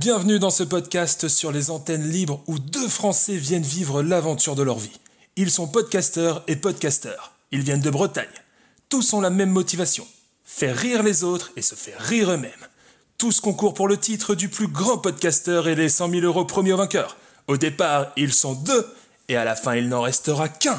Bienvenue dans ce podcast sur les antennes libres où deux Français viennent vivre l'aventure de leur vie. Ils sont podcasteurs et podcasteurs. Ils viennent de Bretagne. Tous ont la même motivation. Faire rire les autres et se faire rire eux-mêmes. Tous concourent pour le titre du plus grand podcasteur et les 100 000 € promis aux vainqueurs. Au départ, ils sont deux et à la fin, il n'en restera qu'un.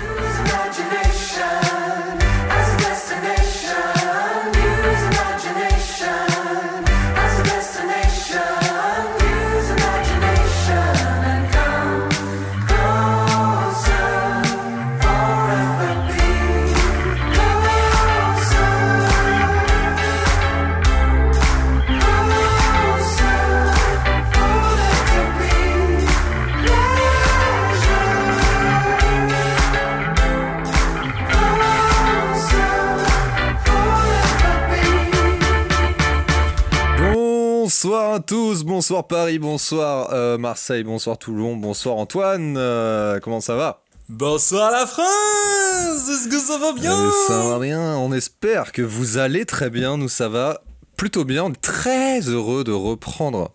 Bonsoir à tous, bonsoir Paris, bonsoir Marseille, bonsoir Toulon, bonsoir Antoine, comment ça va ? Bonsoir la France. Est-ce que ça va bien ? Ça va bien, on espère que vous allez très bien, nous ça va plutôt bien, on est très heureux de reprendre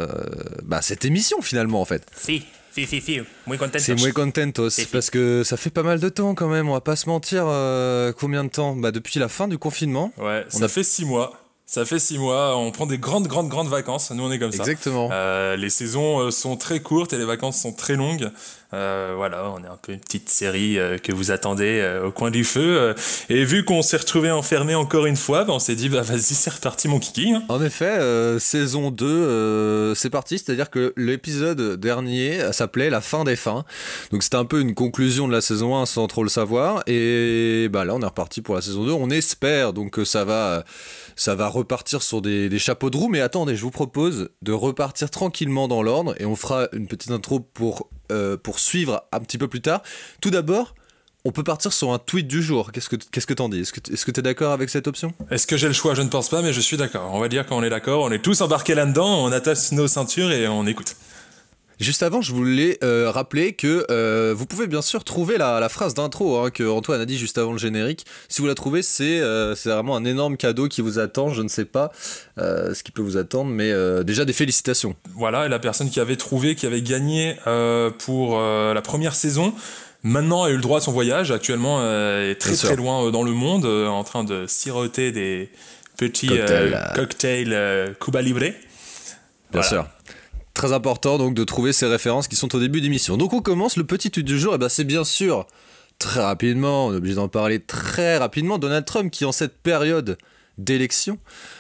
cette émission finalement en fait. Si, muy contentos. C'est muy contentos, parce que ça fait pas mal de temps quand même, on va pas se mentir, combien de temps ? Depuis la fin du confinement. Ouais, ça fait 6 mois. Ça fait 6 mois, on prend des grandes vacances, nous on est comme ça. Exactement. Les saisons sont très courtes et les vacances sont très longues. Voilà, on est un peu une petite série que vous attendez au coin du feu. Et vu qu'on s'est retrouvés enfermés encore une fois, on s'est dit vas-y, c'est reparti mon kiki. Hein. En effet, saison 2, c'est parti, c'est-à-dire que l'épisode dernier s'appelait La fin des fins. Donc c'était un peu une conclusion de la saison 1 sans trop le savoir. Et là on est reparti pour la saison 2, on espère donc que ça va repartir sur des chapeaux de roue, mais attendez, je vous propose de repartir tranquillement dans l'ordre et on fera une petite intro pour suivre un petit peu plus tard. Tout d'abord, on peut partir sur un tweet du jour. Qu'est-ce que t'en dis ? Est-ce que t'es d'accord avec cette option ? Est-ce que j'ai le choix ? Je ne pense pas, mais je suis d'accord. On va dire qu'on est d'accord, on est tous embarqués là-dedans, on attache nos ceintures et on écoute. Juste avant, je voulais rappeler que vous pouvez bien sûr trouver la phrase d'intro que Antoine a dit juste avant le générique. Si vous la trouvez, c'est vraiment un énorme cadeau qui vous attend. Je ne sais pas ce qui peut vous attendre, mais déjà des félicitations. Voilà, et la personne qui avait trouvé, qui avait gagné pour la première saison, maintenant a eu le droit à son voyage. Actuellement, est très loin dans le monde, en train de siroter des petits cocktails Cuba Libre. Bien sûr. Très important donc de trouver ces références qui sont au début d'émission. Donc on commence le petit tweet du jour, et c'est bien sûr, très rapidement, on est obligé d'en parler très rapidement, Donald Trump qui en cette période d'élection,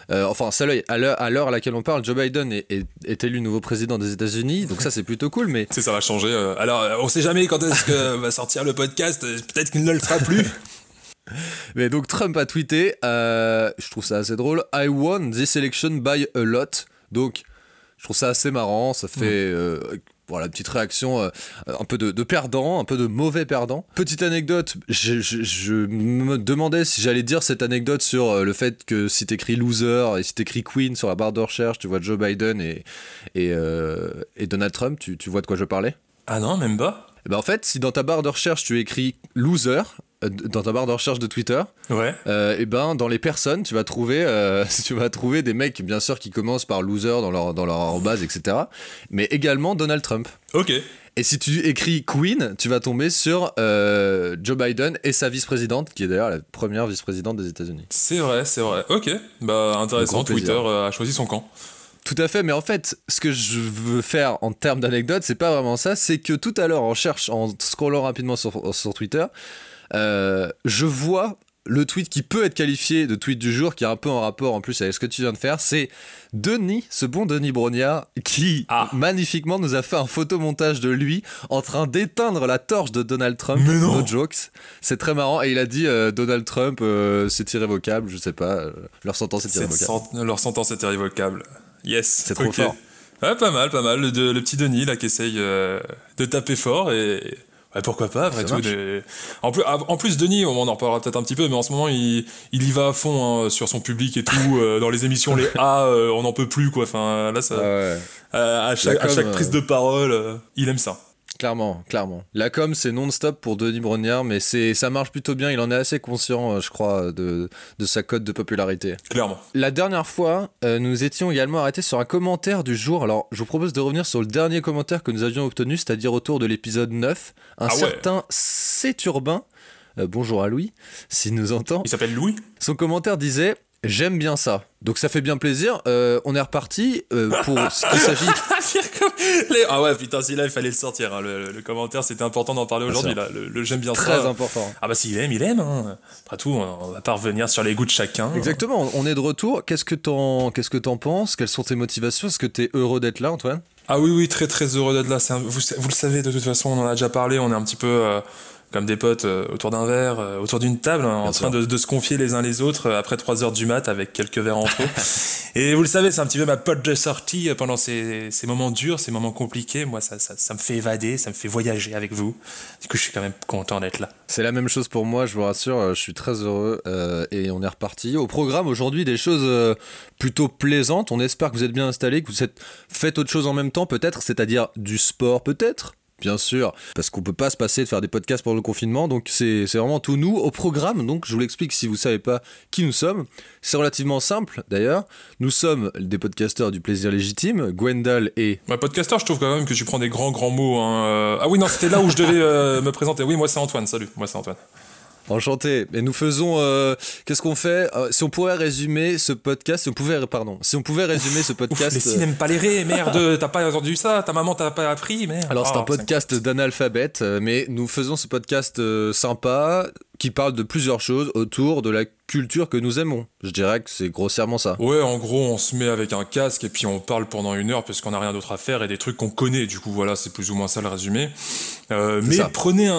à l'heure à laquelle on parle, Joe Biden est élu nouveau président des États-Unis, donc ça c'est plutôt cool, mais... Ça va changer, alors on sait jamais quand est-ce que va sortir le podcast, peut-être qu'il ne le sera plus. Mais donc Trump a tweeté, je trouve ça assez drôle, « I won this election by a lot », donc... Je trouve ça assez marrant, ça fait petite réaction un peu de perdant, un peu de mauvais perdant. Petite anecdote, je me demandais si j'allais dire cette anecdote sur le fait que si t'écris loser et si t'écris queen sur la barre de recherche, tu vois Joe Biden et Donald Trump, tu vois de quoi je parlais ? Ah non, même pas. En fait, si dans ta barre de recherche tu écris loser, dans ta barre de recherche de Twitter, ouais. Dans les personnes, tu vas trouver des mecs, bien sûr, qui commencent par loser dans leur arrobase, etc. Mais également Donald Trump. Ok. Et si tu écris Queen, tu vas tomber sur Joe Biden et sa vice-présidente, qui est d'ailleurs la première vice-présidente des États-Unis. C'est vrai. Ok. Intéressant. Twitter a choisi son camp. Tout à fait, mais en fait, ce que je veux faire en termes d'anecdote, c'est pas vraiment ça, c'est que tout à l'heure, en scrollant rapidement sur Twitter, je vois le tweet qui peut être qualifié de tweet du jour, qui est un peu en rapport en plus avec ce que tu viens de faire, c'est ce bon Denis Brognard, qui magnifiquement nous a fait un photomontage de lui en train d'éteindre la torche de Donald Trump. No jokes. C'est très marrant, et il a dit Donald Trump, c'est irrévocable, je sais pas, leur sentence est irrévocable. Leur sentence est irrévocable. Yes. C'est trop fort. Ouais, pas mal. Le petit Denis là qui essaye de taper fort et... Ouais, pourquoi pas, après tout. En plus, Denis, on en reparlera peut-être un petit peu, mais en ce moment, il y va à fond sur son public et tout. Dans les émissions, les on n'en peut plus, quoi. Enfin, là, ça, à chaque prise de parole, il aime ça. Clairement. La com, c'est non-stop pour Denis Brognard, mais ça marche plutôt bien. Il en est assez conscient, je crois, de sa cote de popularité. Clairement. La dernière fois, nous étions également arrêtés sur un commentaire du jour. Alors, je vous propose de revenir sur le dernier commentaire que nous avions obtenu, c'est-à-dire autour de l'épisode 9. Un certain C'est Urbain. Bonjour à Louis, s'il nous entend. Il s'appelle Louis. Son commentaire disait... J'aime bien ça. Donc ça fait bien plaisir. On est reparti pour ce qu'il s'agit. Ah ouais, putain, si là, il fallait le sortir. Hein. Le commentaire, c'était important d'en parler aujourd'hui. Là. Le j'aime bien ça. Très important. Ah bah s'il aime, il aime. Hein. Après tout, on va pas revenir sur les goûts de chacun. Exactement, on est de retour. Qu'est-ce que t'en penses? Quelles sont tes motivations? Est-ce que t'es heureux d'être là, Antoine? Ah oui, très très heureux d'être là. Vous le savez, de toute façon, on en a déjà parlé. On est un petit peu... comme des potes autour d'un verre, autour d'une table, en train de se confier les uns les autres après 3 heures du mat avec quelques verres entre eux. Et vous le savez, c'est un petit peu ma pote de sortie pendant ces moments durs, ces moments compliqués. Moi, ça me fait évader, ça me fait voyager avec vous. Du coup, je suis quand même content d'être là. C'est la même chose pour moi, je vous rassure, je suis très heureux et on est reparti. Au programme aujourd'hui, des choses plutôt plaisantes. On espère que vous êtes bien installés, que vous faites autre chose en même temps peut-être, c'est-à-dire du sport peut-être. Bien sûr, parce qu'on peut pas se passer de faire des podcasts pendant le confinement, donc c'est vraiment tout nous au programme. Donc je vous l'explique si vous savez pas qui nous sommes. C'est relativement simple d'ailleurs. Nous sommes des podcasteurs du plaisir légitime, Gwendal et... Podcasteur, je trouve quand même que tu prends des grands mots. Hein. Ah oui, non, c'était là où je devais me présenter. Oui, moi c'est Antoine, salut, moi c'est Antoine. Enchanté. Et nous faisons... qu'est-ce qu'on fait si on pouvait résumer ce podcast... Si on pouvait résumer ce podcast... Les n'aiment pas les ré, merde. T'as pas entendu ça? Ta maman t'a pas appris, merde. Alors c'est un podcast d'analphabète, mais nous faisons ce podcast sympa qui parle de plusieurs choses autour de la culture que nous aimons. Je dirais que c'est grossièrement ça. Ouais, en gros, on se met avec un casque et puis on parle pendant 1 heure parce qu'on n'a rien d'autre à faire et des trucs qu'on connaît. Du coup, voilà, c'est plus ou moins ça le résumé. Mais ça. Prenez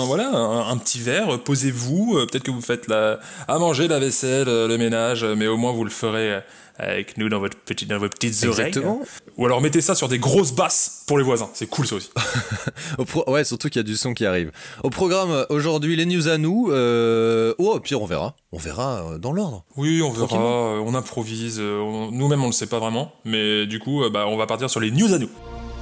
un petit verre, posez-vous. Peut-être que vous faites à manger, la vaisselle, le ménage, mais au moins vous le ferez avec nous dans vos petites oreilles. Exactement. Ou alors mettez ça sur des grosses basses pour les voisins. C'est cool ça aussi. Ouais, surtout qu'il y a du son qui arrive. Au programme aujourd'hui, les news à nous. Au pire, on verra. On verra dans l'ordre. Oui, on verra. On improvise. Nous-mêmes, on le sait pas vraiment. Mais du coup, on va partir sur les news à nous.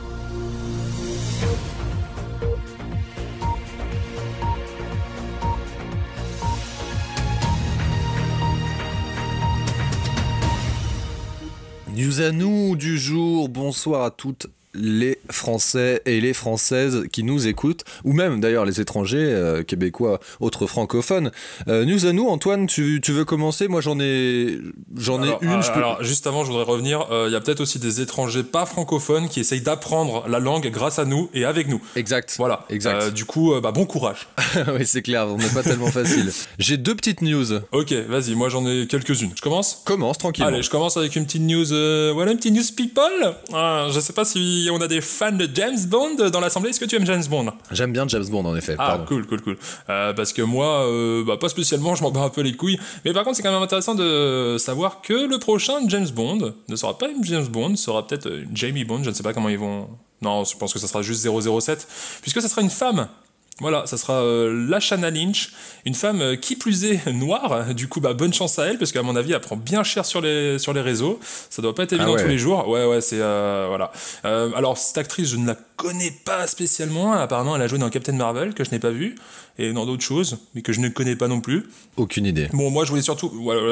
News à nous du jour, bonsoir à toutes les Français et les Françaises qui nous écoutent, ou même d'ailleurs les étrangers, québécois, autres francophones. News à nous, Antoine, tu veux commencer? Moi j'en ai une. Alors juste avant, je voudrais revenir, il y a peut-être aussi des étrangers pas francophones qui essayent d'apprendre la langue grâce à nous et avec nous. Exact. Voilà. Exact. Du coup, bon courage. Oui, c'est clair, on n'est pas tellement facile. J'ai 2 petites news. Ok, vas-y, moi j'en ai quelques-unes. Je commence? Commence, tranquillement. Allez, je commence avec une petite news, une petite news people. Je sais pas si on a des fans de James Bond dans l'assemblée. Est-ce que tu aimes James Bond? J'aime bien James Bond en effet. Ah, cool. Parce que moi, pas spécialement, je m'en bats un peu les couilles. Mais par contre, c'est quand même intéressant de savoir que le prochain James Bond ne sera pas une James Bond, sera peut-être une Jamie Bond. Je ne sais pas comment ils vont... Non, je pense que ça sera juste 007. Puisque ça sera une femme. Voilà, ça sera Lashana Lynch, une femme qui plus est noire. Du coup, bonne chance à elle, parce qu'à mon avis, elle prend bien cher sur les réseaux. Ça doit pas être évident tous les jours. Ouais, c'est voilà. Alors cette actrice, je ne la connais pas spécialement. Apparemment, elle a joué dans Captain Marvel que je n'ai pas vu, et dans d'autres choses, mais que je ne connais pas non plus. Aucune idée. Bon, moi, je voulais surtout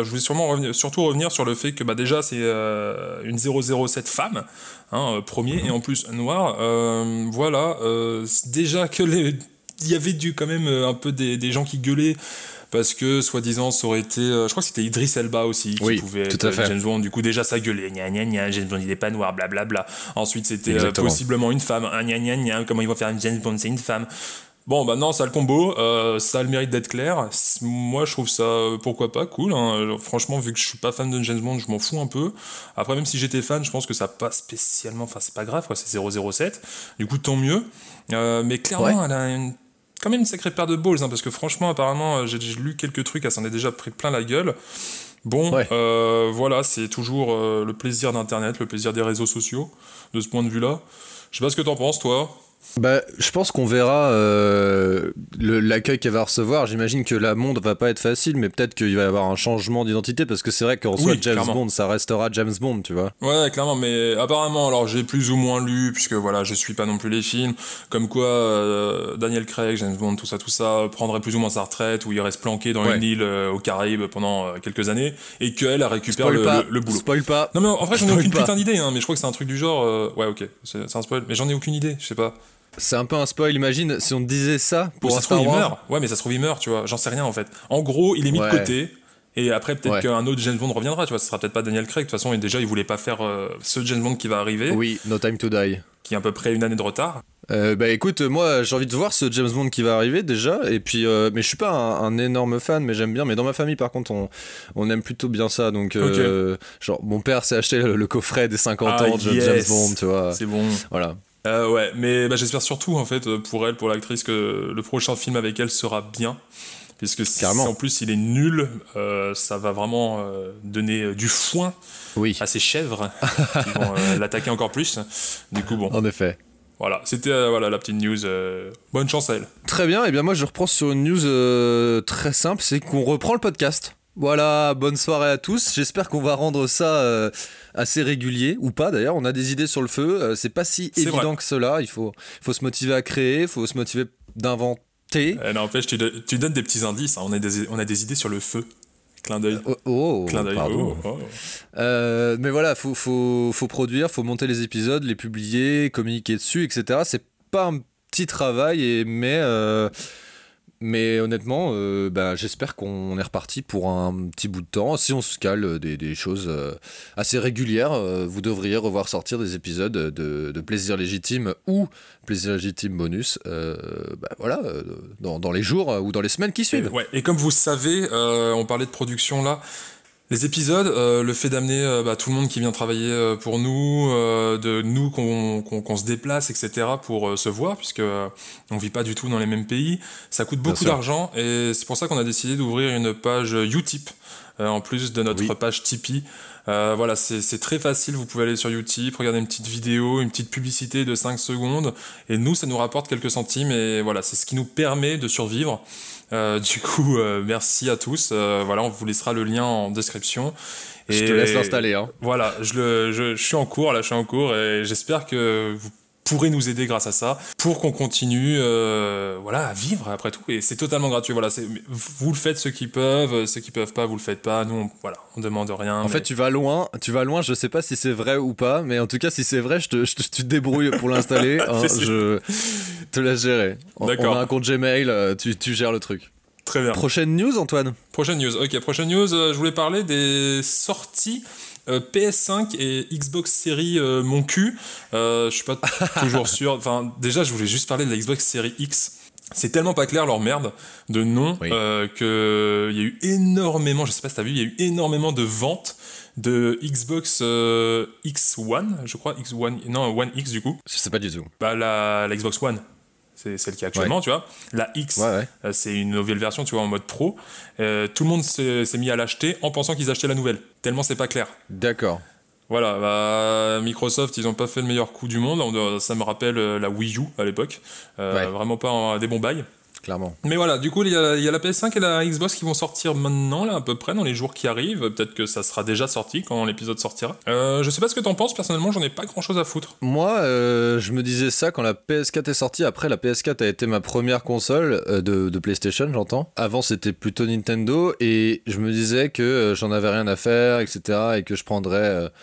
revenir sur le fait que déjà c'est une 007 femme, premier, et en plus noire. Voilà, déjà que il y avait quand même un peu des gens qui gueulaient parce que soi-disant ça aurait été je crois que c'était Idris Elba aussi qui pouvait être James Bond. Du coup déjà ça gueulait, gna James Bond il est pas noir, blablabla. Ensuite c'était possiblement une femme, gna comment ils vont faire une James Bond, c'est une femme. Bon non, ça a le combo, ça a le mérite d'être clair. Moi je trouve ça pourquoi pas cool, hein. Franchement, vu que je suis pas fan de James Bond, je m'en fous un peu. Après, même si j'étais fan, je pense que ça pas spécialement, c'est pas grave quoi, c'est 007. Du coup tant mieux. Mais clairement elle a quand même une sacrée paire de balls, parce que franchement, apparemment, j'ai lu quelques trucs, elle s'en est déjà pris plein la gueule. Bon, voilà, c'est toujours le plaisir d'Internet, le plaisir des réseaux sociaux, de ce point de vue-là. Je sais pas ce que t'en penses, toi. Bah, je pense qu'on verra l'accueil qu'elle va recevoir. J'imagine que la monde va pas être facile, mais peut-être qu'il va y avoir un changement d'identité parce que c'est vrai qu'en soi, James clairement. Bond, ça restera James Bond, tu vois. Ouais, clairement, mais apparemment, alors j'ai plus ou moins lu, puisque voilà, je suis pas non plus les films, comme quoi Daniel Craig, James Bond, tout ça, prendrait plus ou moins sa retraite, où il reste planqué dans une Ouais. île aux Caraïbes pendant quelques années, et qu'elle récupère Spoil pas, le boulot. spoil pas, Non mais en vrai, j'en ai spoil aucune pas. putain d'idée, hein, mais je crois que c'est un truc du genre, ouais, ok, c'est un spoil, mais j'en ai aucune idée, je sais pas. C'est un peu un spoil, imagine si on te disait ça Ou pour ça un se trouve, Star il Wars. meurt. Ouais, mais ça se trouve, il meurt, tu vois. J'en sais rien, en fait. En gros, il est mis de Ouais, côté. Et après, peut-être ouais. qu'un autre James Bond reviendra, tu vois. Ce sera peut-être pas Daniel Craig. De toute façon, et déjà, il voulait pas faire ce James Bond qui va arriver, Oui, No Time to Die. qui est à peu près une année de retard. Bah écoute, moi j'ai envie de voir ce James Bond qui va arriver déjà, et puis mais je suis pas un énorme fan, mais j'aime bien. Mais dans ma famille par contre, on aime plutôt bien ça. Donc Ok. genre mon père s'est acheté le coffret des 50 Ah, ans de James yes. Bond, tu vois. C'est bon. Voilà. Ouais, mais bah, j'espère surtout, en fait, pour elle, pour l'actrice, que le prochain film avec elle sera bien. Puisque si Carrément. en plus il est nul, ça va vraiment donner du foin Oui, à ces chèvres qui vont l'attaquer encore plus. Du coup, bon. en effet. Voilà, c'était voilà, la petite news. Bonne chance à elle. Très bien, et bien moi je reprends sur une news très simple, c'est qu'on reprend le podcast. Voilà, bonne soirée à tous. J'espère qu'on va rendre ça assez régulier, ou pas d'ailleurs. On a des idées sur le feu. C'est pas si C'est évident vrai. que cela. Il faut se motiver à créer, il faut se motiver d'inventer. N'empêche, tu donnes des petits indices. Hein. On a des idées sur le feu. Clin d'œil. Clin d'œil. Pardon. Oh. Mais voilà, faut produire, faut monter les épisodes, les publier, communiquer dessus, etc. C'est pas un petit travail, mais honnêtement, j'espère qu'on est reparti pour un petit bout de temps. Si on se cale des choses assez régulières, vous devriez revoir sortir des épisodes de Plaisir Légitime ou Plaisir Légitime bonus dans les jours ou dans les semaines qui suivent. Et comme vous savez, on parlait de production là. Les épisodes, le fait d'amener tout le monde qui vient travailler pour nous, de nous qu'on se déplace, etc. pour se voir, puisque on vit pas du tout dans les mêmes pays, ça coûte Bien beaucoup sûr. d'argent et c'est pour ça qu'on a décidé d'ouvrir une page Utip en plus de notre Oui. page Tipeee. Voilà, c'est très facile, vous pouvez aller sur Utip, regarder une petite vidéo, une petite publicité de 5 secondes, et nous, ça nous rapporte quelques centimes, et voilà, c'est ce qui nous permet de survivre. Du coup, merci à tous. Voilà, on vous laissera le lien en description. Je te laisse l'installer, hein. Voilà, je suis en cours, là, je suis en cours, et j'espère que vous pourrez nous aider grâce à ça pour qu'on continue voilà, à vivre après tout. Et c'est totalement gratuit. Voilà, vous le faites ceux qui peuvent pas, vous le faites pas. Nous, on demande rien. En fait, tu vas loin, je sais pas si c'est vrai ou pas, mais en tout cas, si c'est vrai, tu te débrouilles pour l'installer, hein, je te laisse gérer. D'accord. On a un compte Gmail, tu gères le truc. Très bien. Prochaine news, Antoine. Prochaine news. Ok, prochaine news. Je voulais parler des sorties PS5 et Xbox Series mon cul. Je suis pas toujours sûr. Enfin, déjà, je voulais juste parler de la Xbox Series X. C'est tellement pas clair leur merde de nom Oui. que il y a eu énormément, je sais pas si t'as vu, il y a eu énormément de ventes de Xbox X1, je crois, X1, non, One X du coup. Je sais pas du tout. Bah la Xbox One. C'est celle qui est actuellement, tu vois. La X, Ouais. c'est une nouvelle version, tu vois, en mode pro. Tout le monde s'est mis à l'acheter en pensant qu'ils achetaient la nouvelle. Tellement c'est pas clair. D'accord. Voilà, bah, Microsoft, ils ont pas fait le meilleur coup du monde. Ça me rappelle la Wii U à l'époque. Ouais. Vraiment pas des bons bails. Clairement. Mais voilà, du coup, il y a la PS5 et la Xbox qui vont sortir maintenant, là, à peu près, dans les jours qui arrivent. Peut-être que ça sera déjà sorti quand l'épisode sortira. Je sais pas ce que t'en penses, personnellement, j'en ai pas grand chose à foutre. Moi, je me disais ça quand la PS4 est sortie. Après, la PS4 a été ma première console de PlayStation, j'entends. Avant, c'était plutôt Nintendo. Et je me disais que j'en avais rien à faire, etc. Et que je prendrais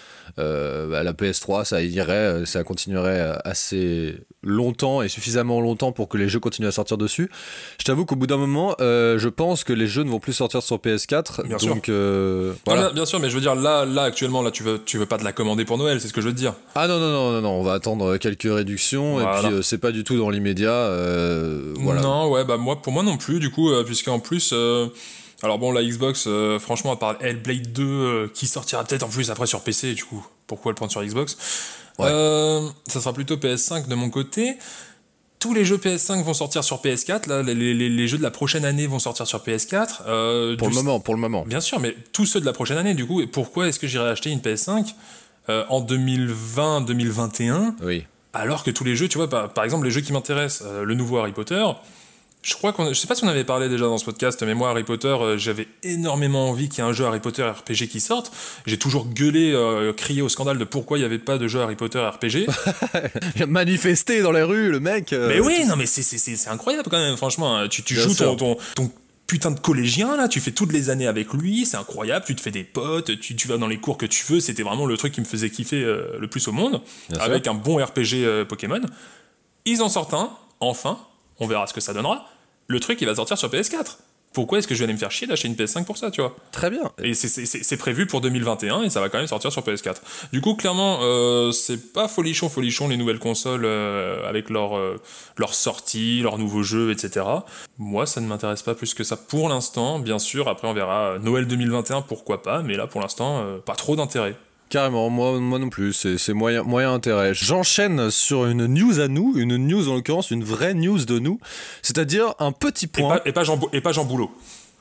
la PS3, ça irait, ça continuerait assez longtemps et suffisamment longtemps pour que les jeux continuent à sortir dessus. Je t'avoue qu'au bout d'un moment, je pense que les jeux ne vont plus sortir sur PS4. Bien donc, sûr. voilà. Non, bien sûr, mais je veux dire, là, actuellement, là, tu veux pas te la commander pour Noël, c'est ce que je veux te dire. Ah non, on va attendre quelques réductions. Voilà. Et puis, c'est pas du tout dans l'immédiat. Voilà. Non, ouais, bah pour moi non plus, du coup, puisqu'en plus, alors bon, la Xbox, franchement, à part Hellblade 2, qui sortira peut-être en plus après sur PC, du coup, pourquoi le prendre sur Xbox? Ouais. Ça sera plutôt PS5 de mon côté. Tous les jeux PS5 vont sortir sur PS4, là, les jeux de la prochaine année vont sortir sur PS4. Pour le moment. Bien sûr, mais tous ceux de la prochaine année, du coup, et pourquoi est-ce que j'irais acheter une PS5 en 2020-2021? Oui. Alors que tous les jeux, tu vois, par exemple, les jeux qui m'intéressent, le nouveau Harry Potter, je sais pas si on avait parlé déjà dans ce podcast, mais moi, Harry Potter, j'avais énormément envie qu'il y ait un jeu Harry Potter RPG qui sorte. J'ai toujours gueulé, crié au scandale de pourquoi il n'y avait pas de jeu Harry Potter RPG. Il a manifesté dans les rues, le mec. Mais oui, non, mais c'est incroyable quand même, franchement. Tu joues ton putain de collégien, là, tu fais toutes les années avec lui, c'est incroyable, tu te fais des potes, tu vas dans les cours que tu veux, c'était vraiment le truc qui me faisait kiffer le plus au monde, Bien avec sûr. un bon RPG Pokémon. Ils en sortent un, enfin, on verra ce que ça donnera. Le truc, il va sortir sur PS4. Pourquoi est-ce que je vais aller me faire chier d'acheter une PS5 pour ça, tu vois? Très bien. Et c'est prévu pour 2021 et ça va quand même sortir sur PS4. Du coup, clairement, c'est pas folichon les nouvelles consoles avec leur sortie, leurs nouveaux jeux, etc. Moi, ça ne m'intéresse pas plus que ça pour l'instant. Bien sûr, après on verra Noël 2021, pourquoi pas, mais là pour l'instant, pas trop d'intérêt. Carrément, moi non plus, c'est moyen intérêt. J'enchaîne sur une news à nous, une news en l'occurrence, une vraie news de nous, c'est-à-dire un petit point. Et pas Jean Boulot.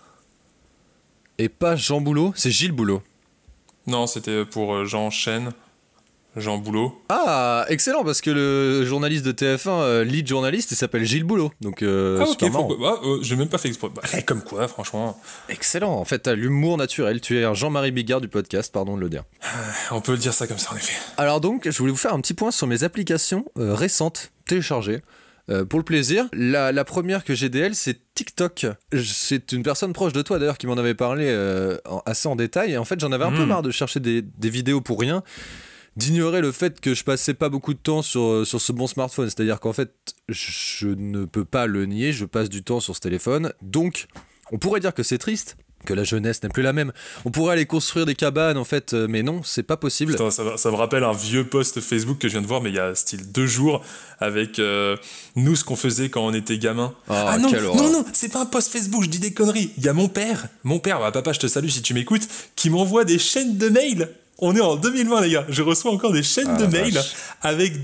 Et pas Jean Boulot, c'est Gilles Boulot. Non, c'était pour Jean Chen, Jean Boulot. Ah, excellent, parce que le journaliste de TF1, lead journaliste, il s'appelle Gilles Boulot. Donc, Ok, super marrant. j'ai même pas fait exprès. Comme quoi, franchement. Excellent, en fait, t'as l'humour naturel. Tu es un Jean-Marie Bigard du podcast, pardon de le dire. On peut dire ça comme ça, en effet. Alors donc, je voulais vous faire un petit point sur mes applications récentes, téléchargées. Pour le plaisir, la première que j'ai d'elle, c'est TikTok. C'est une personne proche de toi d'ailleurs qui m'en avait parlé assez en détail. Et en fait, j'en avais un peu marre de chercher des vidéos pour rien, d'ignorer le fait que je passais pas beaucoup de temps sur ce bon smartphone. C'est-à-dire qu'en fait, je ne peux pas le nier, je passe du temps sur ce téléphone. Donc, on pourrait dire que c'est triste, que la jeunesse n'est plus la même. On pourrait aller construire des cabanes en fait, mais non, c'est pas possible. Putain, ça me rappelle un vieux post Facebook que je viens de voir, mais il y a style 2 jours, avec nous ce qu'on faisait quand on était gamin. Ah non, quelle horreur. non, c'est pas un post Facebook, je dis des conneries. Il y a mon père, papa, je te salue si tu m'écoutes, qui m'envoie des chaînes de mails. On est en 2020, les gars. Je reçois encore des chaînes de mails avec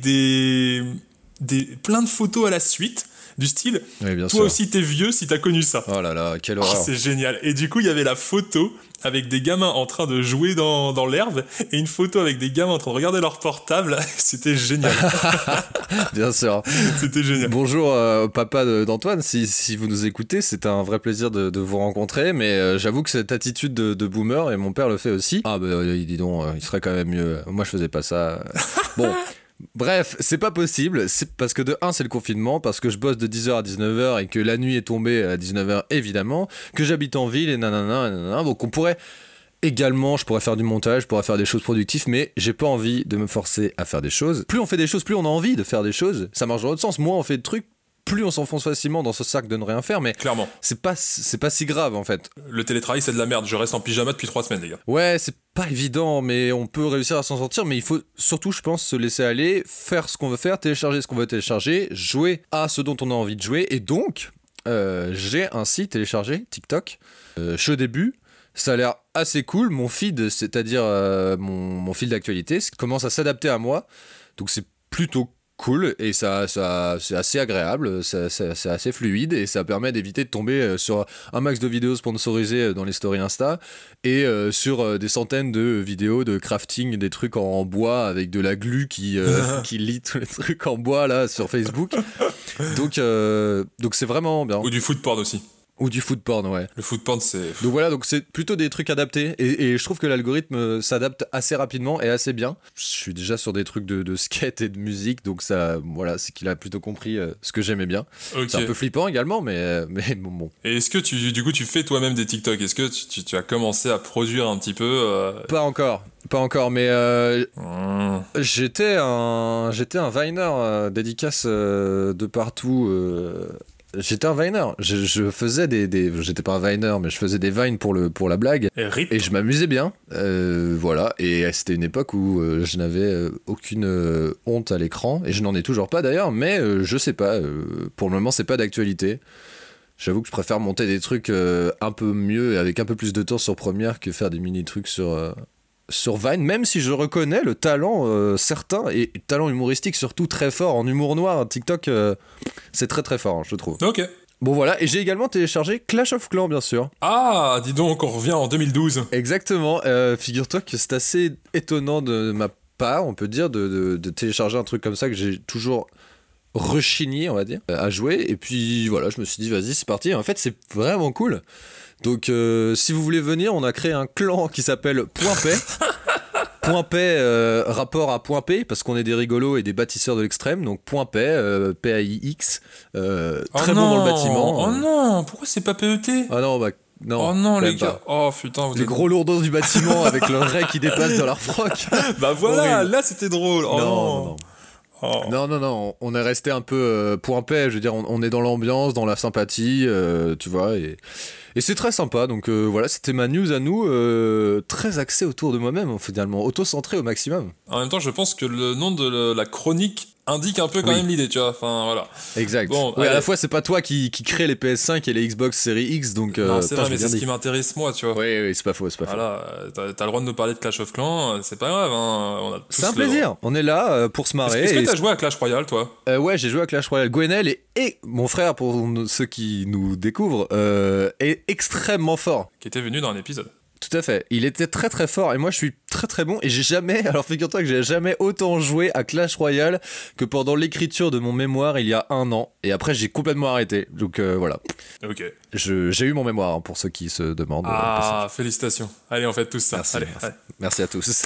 plein de photos à la suite. Du style, oui, bien toi sûr. aussi t'es vieux si t'as connu ça. Oh là là, quelle horreur. C'est génial. Et du coup, il y avait la photo avec des gamins en train de jouer dans l'herbe et une photo avec des gamins en train de regarder leur portable. C'était génial. Bien sûr. C'était génial. Bonjour papa d'Antoine, si vous nous écoutez, c'est un vrai plaisir de vous rencontrer, mais j'avoue que cette attitude de boomer, et mon père le fait aussi, ah bah dis donc, il serait quand même mieux. Moi je faisais pas ça. Bon. Bref, c'est pas possible, c'est parce que de 1 c'est le confinement, parce que je bosse de 10h à 19h et que la nuit est tombée à 19h évidemment, que j'habite en ville et nanana, donc on pourrait également, je pourrais faire du montage, je pourrais faire des choses productives, mais j'ai pas envie de me forcer à faire des choses. Plus on fait des choses, plus on a envie de faire des choses, ça marche dans l'autre sens, moins on fait de trucs, plus on s'enfonce facilement dans ce cercle de ne rien faire, mais clairement, c'est pas si grave en fait. Le télétravail c'est de la merde, je reste en pyjama depuis 3 semaines les gars. Ouais, c'est pas évident, mais on peut réussir à s'en sortir, mais il faut surtout, je pense, se laisser aller, faire ce qu'on veut faire, télécharger ce qu'on veut télécharger, jouer à ce dont on a envie de jouer, et donc, j'ai ainsi téléchargé TikTok. Je suis au début, ça a l'air assez cool, mon feed, c'est-à-dire mon fil d'actualité, commence à s'adapter à moi, donc c'est plutôt cool et ça c'est assez agréable, c'est assez fluide et ça permet d'éviter de tomber sur un max de vidéos sponsorisées dans les stories Insta et sur des centaines de vidéos de crafting, des trucs en bois avec de la glu qui lie tous les trucs en bois là sur Facebook. Donc c'est vraiment bien. Ou du food porn aussi. Ou du food porn, ouais. Le food porn, c'est... Donc voilà, donc c'est plutôt des trucs adaptés. Et je trouve que l'algorithme s'adapte assez rapidement et assez bien. Je suis déjà sur des trucs de skate et de musique, donc ça, voilà, c'est qu'il a plutôt compris ce que j'aimais bien. Okay. C'est un peu flippant également, mais bon. Et est-ce que du coup, tu fais toi-même des TikTok? Est-ce que tu as commencé à produire un petit peu Pas encore, mais j'étais un Viner dédicace de partout. J'étais un Viner, je faisais j'étais pas un Viner, mais je faisais des Vines pour la blague, et je m'amusais bien, voilà, et c'était une époque où je n'avais aucune honte à l'écran, et je n'en ai toujours pas d'ailleurs, mais je sais pas, pour le moment c'est pas d'actualité. J'avoue que je préfère monter des trucs un peu mieux, et avec un peu plus de temps sur Premiere, que faire des mini-trucs sur Vine, même si je reconnais le talent certain et talent humoristique surtout très fort en humour noir. TikTok, c'est très très fort, je trouve. Ok. Bon voilà, et j'ai également téléchargé Clash of Clans, bien sûr. Ah, dis donc, on revient en 2012. Exactement, figure-toi que c'est assez étonnant de ma pas, on peut dire, de télécharger un truc comme ça que j'ai toujours rechigné, on va dire, à jouer. Et puis voilà, je me suis dit, vas-y, c'est parti. Et en fait, c'est vraiment cool. Donc, si vous voulez venir, on a créé un clan qui s'appelle Point Paix. Point Paix, rapport à Point P, parce qu'on est des rigolos et des bâtisseurs de l'extrême. Donc Point Paix, P-A-I-X, très bon dans le bâtiment. Oh non, pourquoi c'est pas PET? Ah non, bah non. Oh non, les même gars. pas. Oh putain, vous Les êtes gros lourdeaux du bâtiment avec le ray qui dépasse dans leur froc. Bah voilà, Horrible. là c'était drôle. Oh non. Oh. Non, on est resté un peu Point Paix, je veux dire, on est dans l'ambiance, dans la sympathie, tu vois, et c'est très sympa. Donc voilà, c'était ma news à nous, très axée autour de moi-même, finalement, auto-centré au maximum. En même temps, je pense que le nom de la chronique indique un peu quand même l'idée, tu vois. Enfin, voilà. Exact. Bon, ouais, à allez. la fois, c'est pas toi qui crée les PS5 et les Xbox Series X, donc. Non, c'est putain, vrai, mais je c'est viens ce qui m'intéresse, moi, tu vois. Oui, c'est pas faux. Voilà, t'as le droit de nous parler de Clash of Clans, c'est pas grave, hein. On a tous C'est un le droit. plaisir. On est là pour se marrer. Est-ce que t'as joué à Clash Royale, toi? Ouais, j'ai joué à Clash Royale. Gwenel et mon frère, pour ceux qui nous découvrent, est extrêmement fort. Qui était venu dans un épisode. Tout à fait. Il était très très fort et moi je suis très très bon et j'ai jamais, alors figure-toi que j'ai jamais autant joué à Clash Royale que pendant l'écriture de mon mémoire il y a 1 an et après j'ai complètement arrêté. Donc voilà. Ok. J'ai eu mon mémoire hein, pour ceux qui se demandent. Ah, félicitations. Allez, on fait tous ça. Merci, allez, merci. allez. Merci à tous.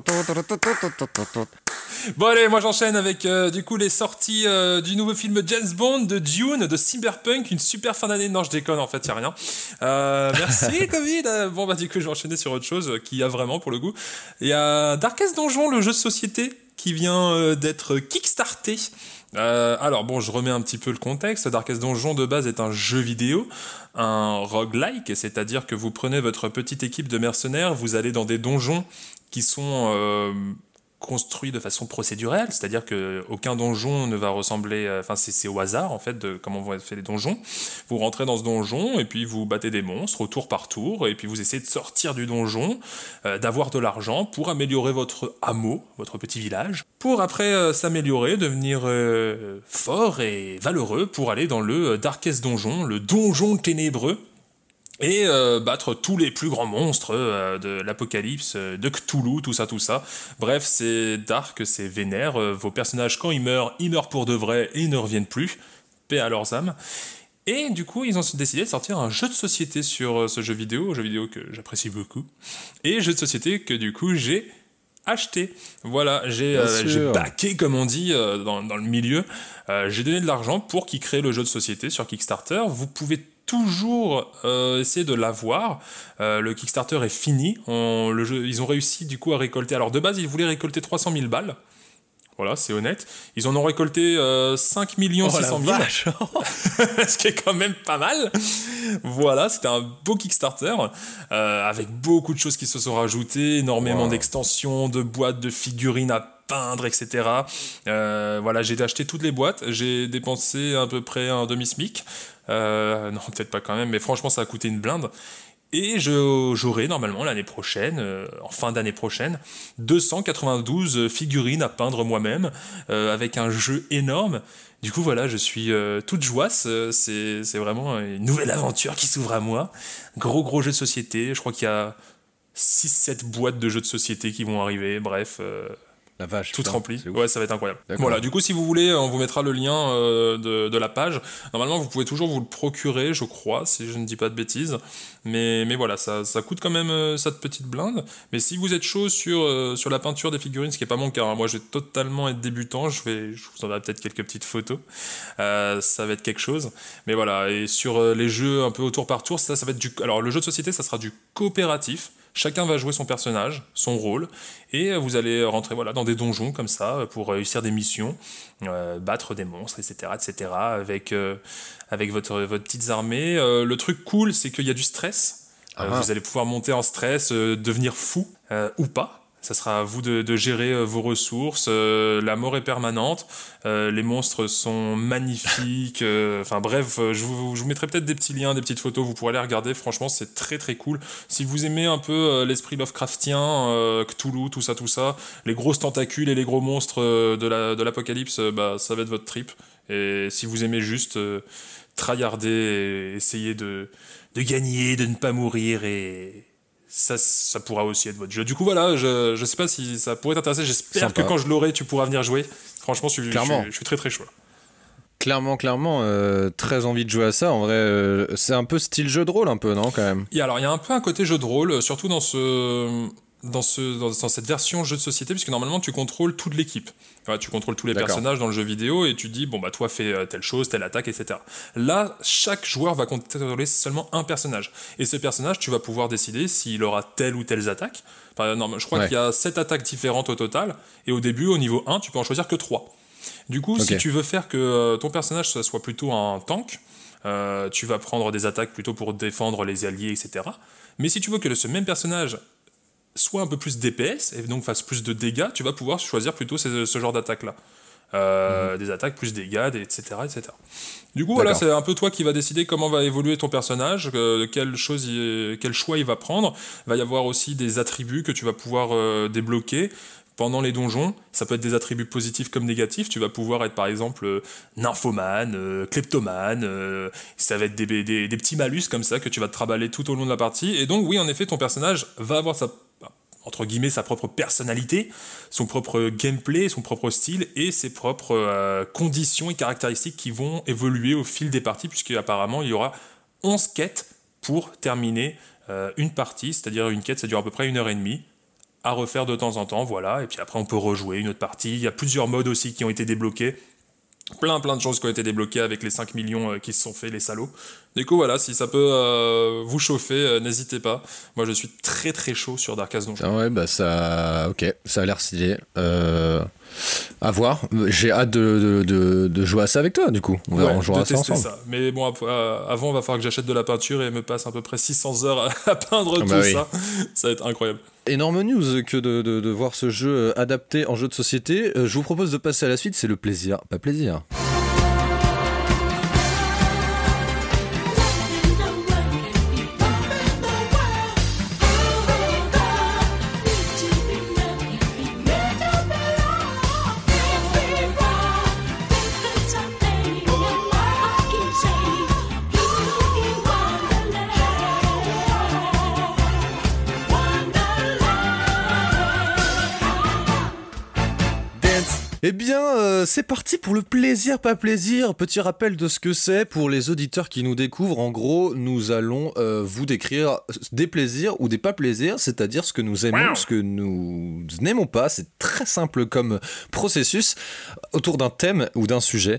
Bon allez, moi j'enchaîne avec du coup les sorties du nouveau film James Bond, de Dune, de Cyberpunk, une super fin d'année. Non, je déconne, en fait, y a rien. Merci Covid. Bon bah du coup je vais enchaîner sur autre chose qu'il y a vraiment pour le coup. Il y a Darkest Donjon, le jeu de société qui vient d'être kickstarté. Alors bon, je remets un petit peu le contexte. Darkest Donjon de base est un jeu vidéo, un roguelike, c'est-à-dire que vous prenez votre petite équipe de mercenaires, vous allez dans des donjons qui sont construit de façon procédurale, c'est-à-dire que aucun donjon ne va ressembler, enfin c'est au hasard en fait de comment vont être faits les donjons. Vous rentrez dans ce donjon et puis vous battez des monstres au tour par tour et puis vous essayez de sortir du donjon, d'avoir de l'argent pour améliorer votre hameau, votre petit village, pour après s'améliorer, devenir fort et valeureux pour aller dans le Darkest Donjon, le donjon ténébreux. Et battre tous les plus grands monstres de l'apocalypse, de Cthulhu, tout ça. Bref, c'est dark, c'est vénère. Vos personnages, quand ils meurent pour de vrai et ils ne reviennent plus. Paix à leurs âmes. Et du coup, ils ont décidé de sortir un jeu de société sur ce jeu vidéo que j'apprécie beaucoup. Et jeu de société que du coup j'ai acheté. Voilà, j'ai backé comme on dit dans le milieu. J'ai donné de l'argent pour qu'ils créent le jeu de société sur Kickstarter. Vous pouvez toujours essayer de l'avoir. Le Kickstarter est fini. Ils ont réussi du coup à récolter. Alors de base, ils voulaient récolter 300 000 balles. Voilà, c'est honnête. Ils en ont récolté 5 600 000. Ce qui est quand même pas mal. Voilà, c'était un beau Kickstarter avec beaucoup de choses qui se sont rajoutées, énormément d'extensions, de boîtes, de figurines à peindre, etc. Voilà, j'ai acheté toutes les boîtes. J'ai dépensé à peu près un demi-smic. Non, peut-être pas quand même, mais franchement, ça a coûté une blinde. Et j'aurai normalement l'année prochaine, en fin d'année prochaine, 292 figurines à peindre moi-même, avec un jeu énorme. Du coup, voilà, je suis toute joisse. C'est vraiment une nouvelle aventure qui s'ouvre à moi. Gros jeu de société. Je crois qu'il y a 6-7 boîtes de jeux de société qui vont arriver. Bref... La vache, tout rempli. Ouais, ça va être incroyable. D'accord. Voilà, du coup, si vous voulez, on vous mettra le lien de la page. Normalement, vous pouvez toujours vous le procurer, je crois, si je ne dis pas de bêtises. Mais voilà, ça coûte quand même cette petite blinde. Mais si vous êtes chaud sur la peinture des figurines, ce qui n'est pas mon cas, hein, moi je vais totalement être débutant, je vous enverrai peut-être quelques petites photos. Ça va être quelque chose. Mais voilà, et sur les jeux un peu au tour par tour, ça va être Alors, le jeu de société, ça sera du coopératif. Chacun va jouer son personnage, son rôle, et vous allez rentrer dans des donjons comme ça pour réussir des missions, battre des monstres, etc., avec votre petites armées. Le truc cool, c'est qu'il y a du stress. Vous allez pouvoir monter en stress, devenir fou ou pas. Ça sera à vous de gérer vos ressources. La mort est permanente. Les monstres sont magnifiques. Enfin bref, je vous mettrai peut-être des petits liens, des petites photos. Vous pourrez les regarder. Franchement, c'est très très cool. Si vous aimez un peu l'esprit Lovecraftien, Cthulhu, tout ça, les grosses tentacules et les gros monstres de l'apocalypse, ça va être votre trip. Et si vous aimez juste tryharder et essayer de gagner, de ne pas mourir et ça pourra aussi être votre jeu. Du coup, voilà, je sais pas si ça pourrait t'intéresser. J'espère Sympa. que quand je l'aurai, tu pourras venir jouer. Franchement, je suis très très chaud. Clairement, très envie de jouer à ça. En vrai, c'est un peu style jeu de rôle, un peu, non, quand même. Et alors, il y a un peu un côté jeu de rôle, surtout dans cette version jeu de société, puisque normalement, tu contrôles toute l'équipe. Enfin, tu contrôles tous les D'accord. personnages dans le jeu vidéo et tu dis, bon, bah, toi, fais telle chose, telle attaque, etc. Là, chaque joueur va contrôler seulement un personnage. Et ce personnage, tu vas pouvoir décider s'il aura telle ou telle attaque. Enfin, non, je crois qu'il y a 7 attaques différentes au total. Et au début, au niveau 1, tu peux en choisir que 3. Du coup, si tu veux faire que ton personnage ça soit plutôt un tank, tu vas prendre des attaques plutôt pour défendre les alliés, etc. Mais si tu veux que ce même personnage soit un peu plus DPS et donc fasse plus de dégâts, tu vas pouvoir choisir plutôt ce genre d'attaque-là. Des attaques plus dégâts, etc., etc. Du coup, voilà, c'est un peu toi qui va décider comment va évoluer ton personnage, quel choix il va prendre. Il va y avoir aussi des attributs que tu vas pouvoir débloquer pendant les donjons. Ça peut être des attributs positifs comme négatifs. Tu vas pouvoir être par exemple nymphomane, kleptomane. Ça va être des petits malus comme ça que tu vas te traballer tout au long de la partie. Et donc oui, en effet, ton personnage va avoir entre guillemets, sa propre personnalité, son propre gameplay, son propre style et ses propres conditions et caractéristiques qui vont évoluer au fil des parties, puisqu'apparemment, il y aura 11 quêtes pour terminer une partie, c'est-à-dire une quête, ça dure à peu près 1h30, à refaire de temps en temps, voilà, et puis après, on peut rejouer une autre partie. Il y a plusieurs modes aussi qui ont été débloqués, plein de choses qui ont été débloquées avec les 5 millions qui se sont faits, les salauds. Du coup, voilà, si ça peut vous chauffer, n'hésitez pas. Moi, je suis très très chaud sur Darkest Dungeon. Ah ouais, bah ça... Ok, ça a l'air stylé. À voir. J'ai hâte de jouer à ça avec toi, du coup. On jouera à ça ensemble. Ça. Mais bon, avant, il va falloir que j'achète de la peinture et me passe à peu près 600 heures à peindre tout ça. Ça va être incroyable. Énorme news que de voir ce jeu adapté en jeu de société. Je vous propose de passer à la suite, c'est le plaisir, pas plaisir. Eh bien, c'est parti pour le plaisir, pas plaisir. Petit rappel de ce que c'est pour les auditeurs qui nous découvrent. En gros, nous allons vous décrire des plaisirs ou des pas plaisirs, c'est-à-dire ce que nous aimons, ce que nous n'aimons pas. C'est très simple comme processus autour d'un thème ou d'un sujet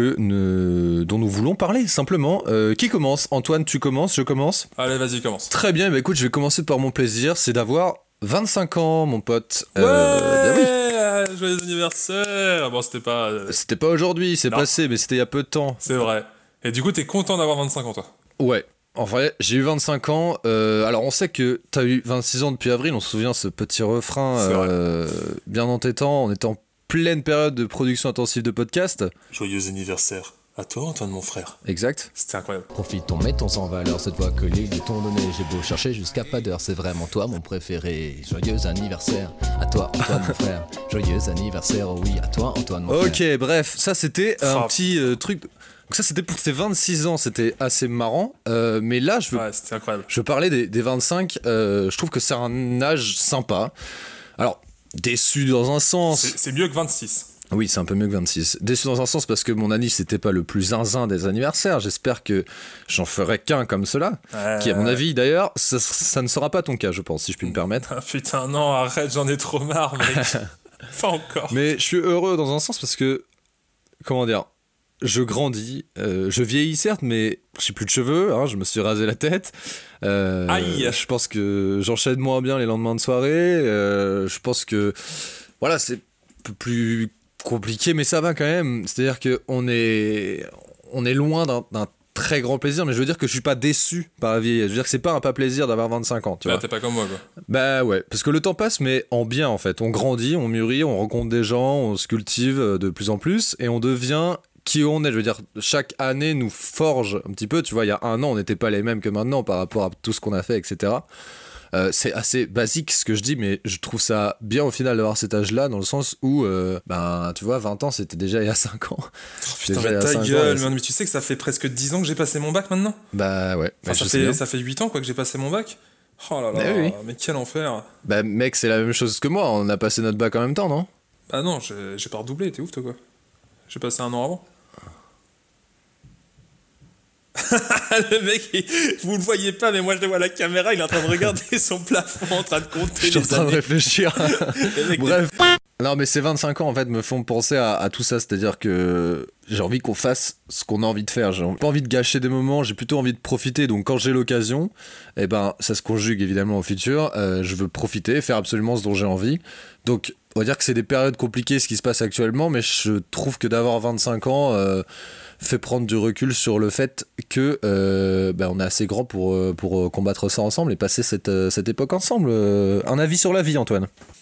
dont nous voulons parler, simplement. Qui commence ? Antoine, tu commences ? Je commence ? Allez, vas-y, commence. Très bien, bah écoute, je vais commencer par mon plaisir, c'est d'avoir 25 ans, mon pote. Joyeux anniversaire. Bon, c'était pas... C'était pas aujourd'hui, c'est passé, mais c'était il y a peu de temps. C'est vrai. Et du coup, t'es content d'avoir 25 ans, toi ? Ouais. En vrai, j'ai eu 25 ans. Alors, on sait que t'as eu 26 ans depuis avril. On se souvient ce petit refrain bien entêtant. On était en pleine période de production intensive de podcast. Joyeux anniversaire. À toi, Antoine, mon frère. Exact. C'était incroyable. Profitons, mettons en valeur cette voix que les lieux t'ont donnée. J'ai beau chercher jusqu'à pas d'heure, c'est vraiment toi mon préféré. Joyeux anniversaire à toi, Antoine, mon frère. Joyeux anniversaire, oh oui, à toi, Antoine, mon frère. Ok, bref, ça c'était un petit truc. Donc ça c'était pour tes 26 ans, c'était assez marrant. Mais là, c'était incroyable. Je parlais des 25. Je trouve que c'est un âge sympa. Alors, déçu dans un sens. C'est mieux que 26. Oui, c'est un peu mieux que 26. Déçu dans un sens parce que mon anniv, c'était pas le plus zinzin des anniversaires. J'espère que j'en ferai qu'un comme cela. Qui, à mon avis, d'ailleurs, ça ne sera pas ton cas, je pense, si je puis me permettre. Ah, putain, non, arrête, j'en ai trop marre, mec. Pas encore. Mais je suis heureux dans un sens parce que, comment dire, je grandis, je vieillis certes, mais j'ai plus de cheveux, hein, je me suis rasé la tête. Aïe. Je pense que j'enchaîne moins bien les lendemains de soirée. Je pense que, voilà, c'est un peu plus compliqué, mais ça va quand même. C'est-à-dire qu'on est loin d'un très grand plaisir, mais je veux dire que je suis pas déçu par la vieillesse. Je veux dire que c'est pas un pas plaisir d'avoir 25 ans, tu vois. T'es pas comme moi, quoi. Bah ouais, parce que le temps passe, mais en bien, en fait. On grandit, on mûrit, on rencontre des gens, on se cultive de plus en plus, et on devient qui on est. Je veux dire, chaque année nous forge un petit peu, tu vois. Il y a un an, on n'était pas les mêmes que maintenant par rapport à tout ce qu'on a fait, etc. C'est assez basique ce que je dis, mais je trouve ça bien au final d'avoir cet âge-là, dans le sens où, tu vois, 20 ans, c'était déjà il y a 5 ans. Oh, putain, mais ta gueule, mais tu sais que ça fait presque 10 ans que j'ai passé mon bac maintenant ? Bah ouais. Enfin, ça fait 8 ans quoi, que j'ai passé mon bac. Oh là Eh là, oui. mais quel enfer. Bah mec, c'est la même chose que moi, on a passé notre bac en même temps, non? Ah non, j'ai pas redoublé, t'es ouf toi quoi. J'ai passé un an avant. Le mec, vous le voyez pas, mais moi je le vois à la caméra, il est en train de regarder son plafond, en train de Je compter suis en les train de années. réfléchir. Le mec, Bref. Non, mais ces 25 ans, en fait, me font penser à tout ça. C'est-à-dire que j'ai envie qu'on fasse ce qu'on a envie de faire. J'ai pas envie de gâcher des moments, j'ai plutôt envie de profiter. Donc, quand j'ai l'occasion, eh ben, ça se conjugue évidemment au futur. Je veux profiter, faire absolument ce dont j'ai envie. Donc, on va dire que c'est des périodes compliquées, ce qui se passe actuellement, mais je trouve que d'avoir 25 ans fait prendre du recul sur le fait que ben, on est assez grand pour combattre ça ensemble et passer cette époque ensemble. Un avis sur la vie, Antoine?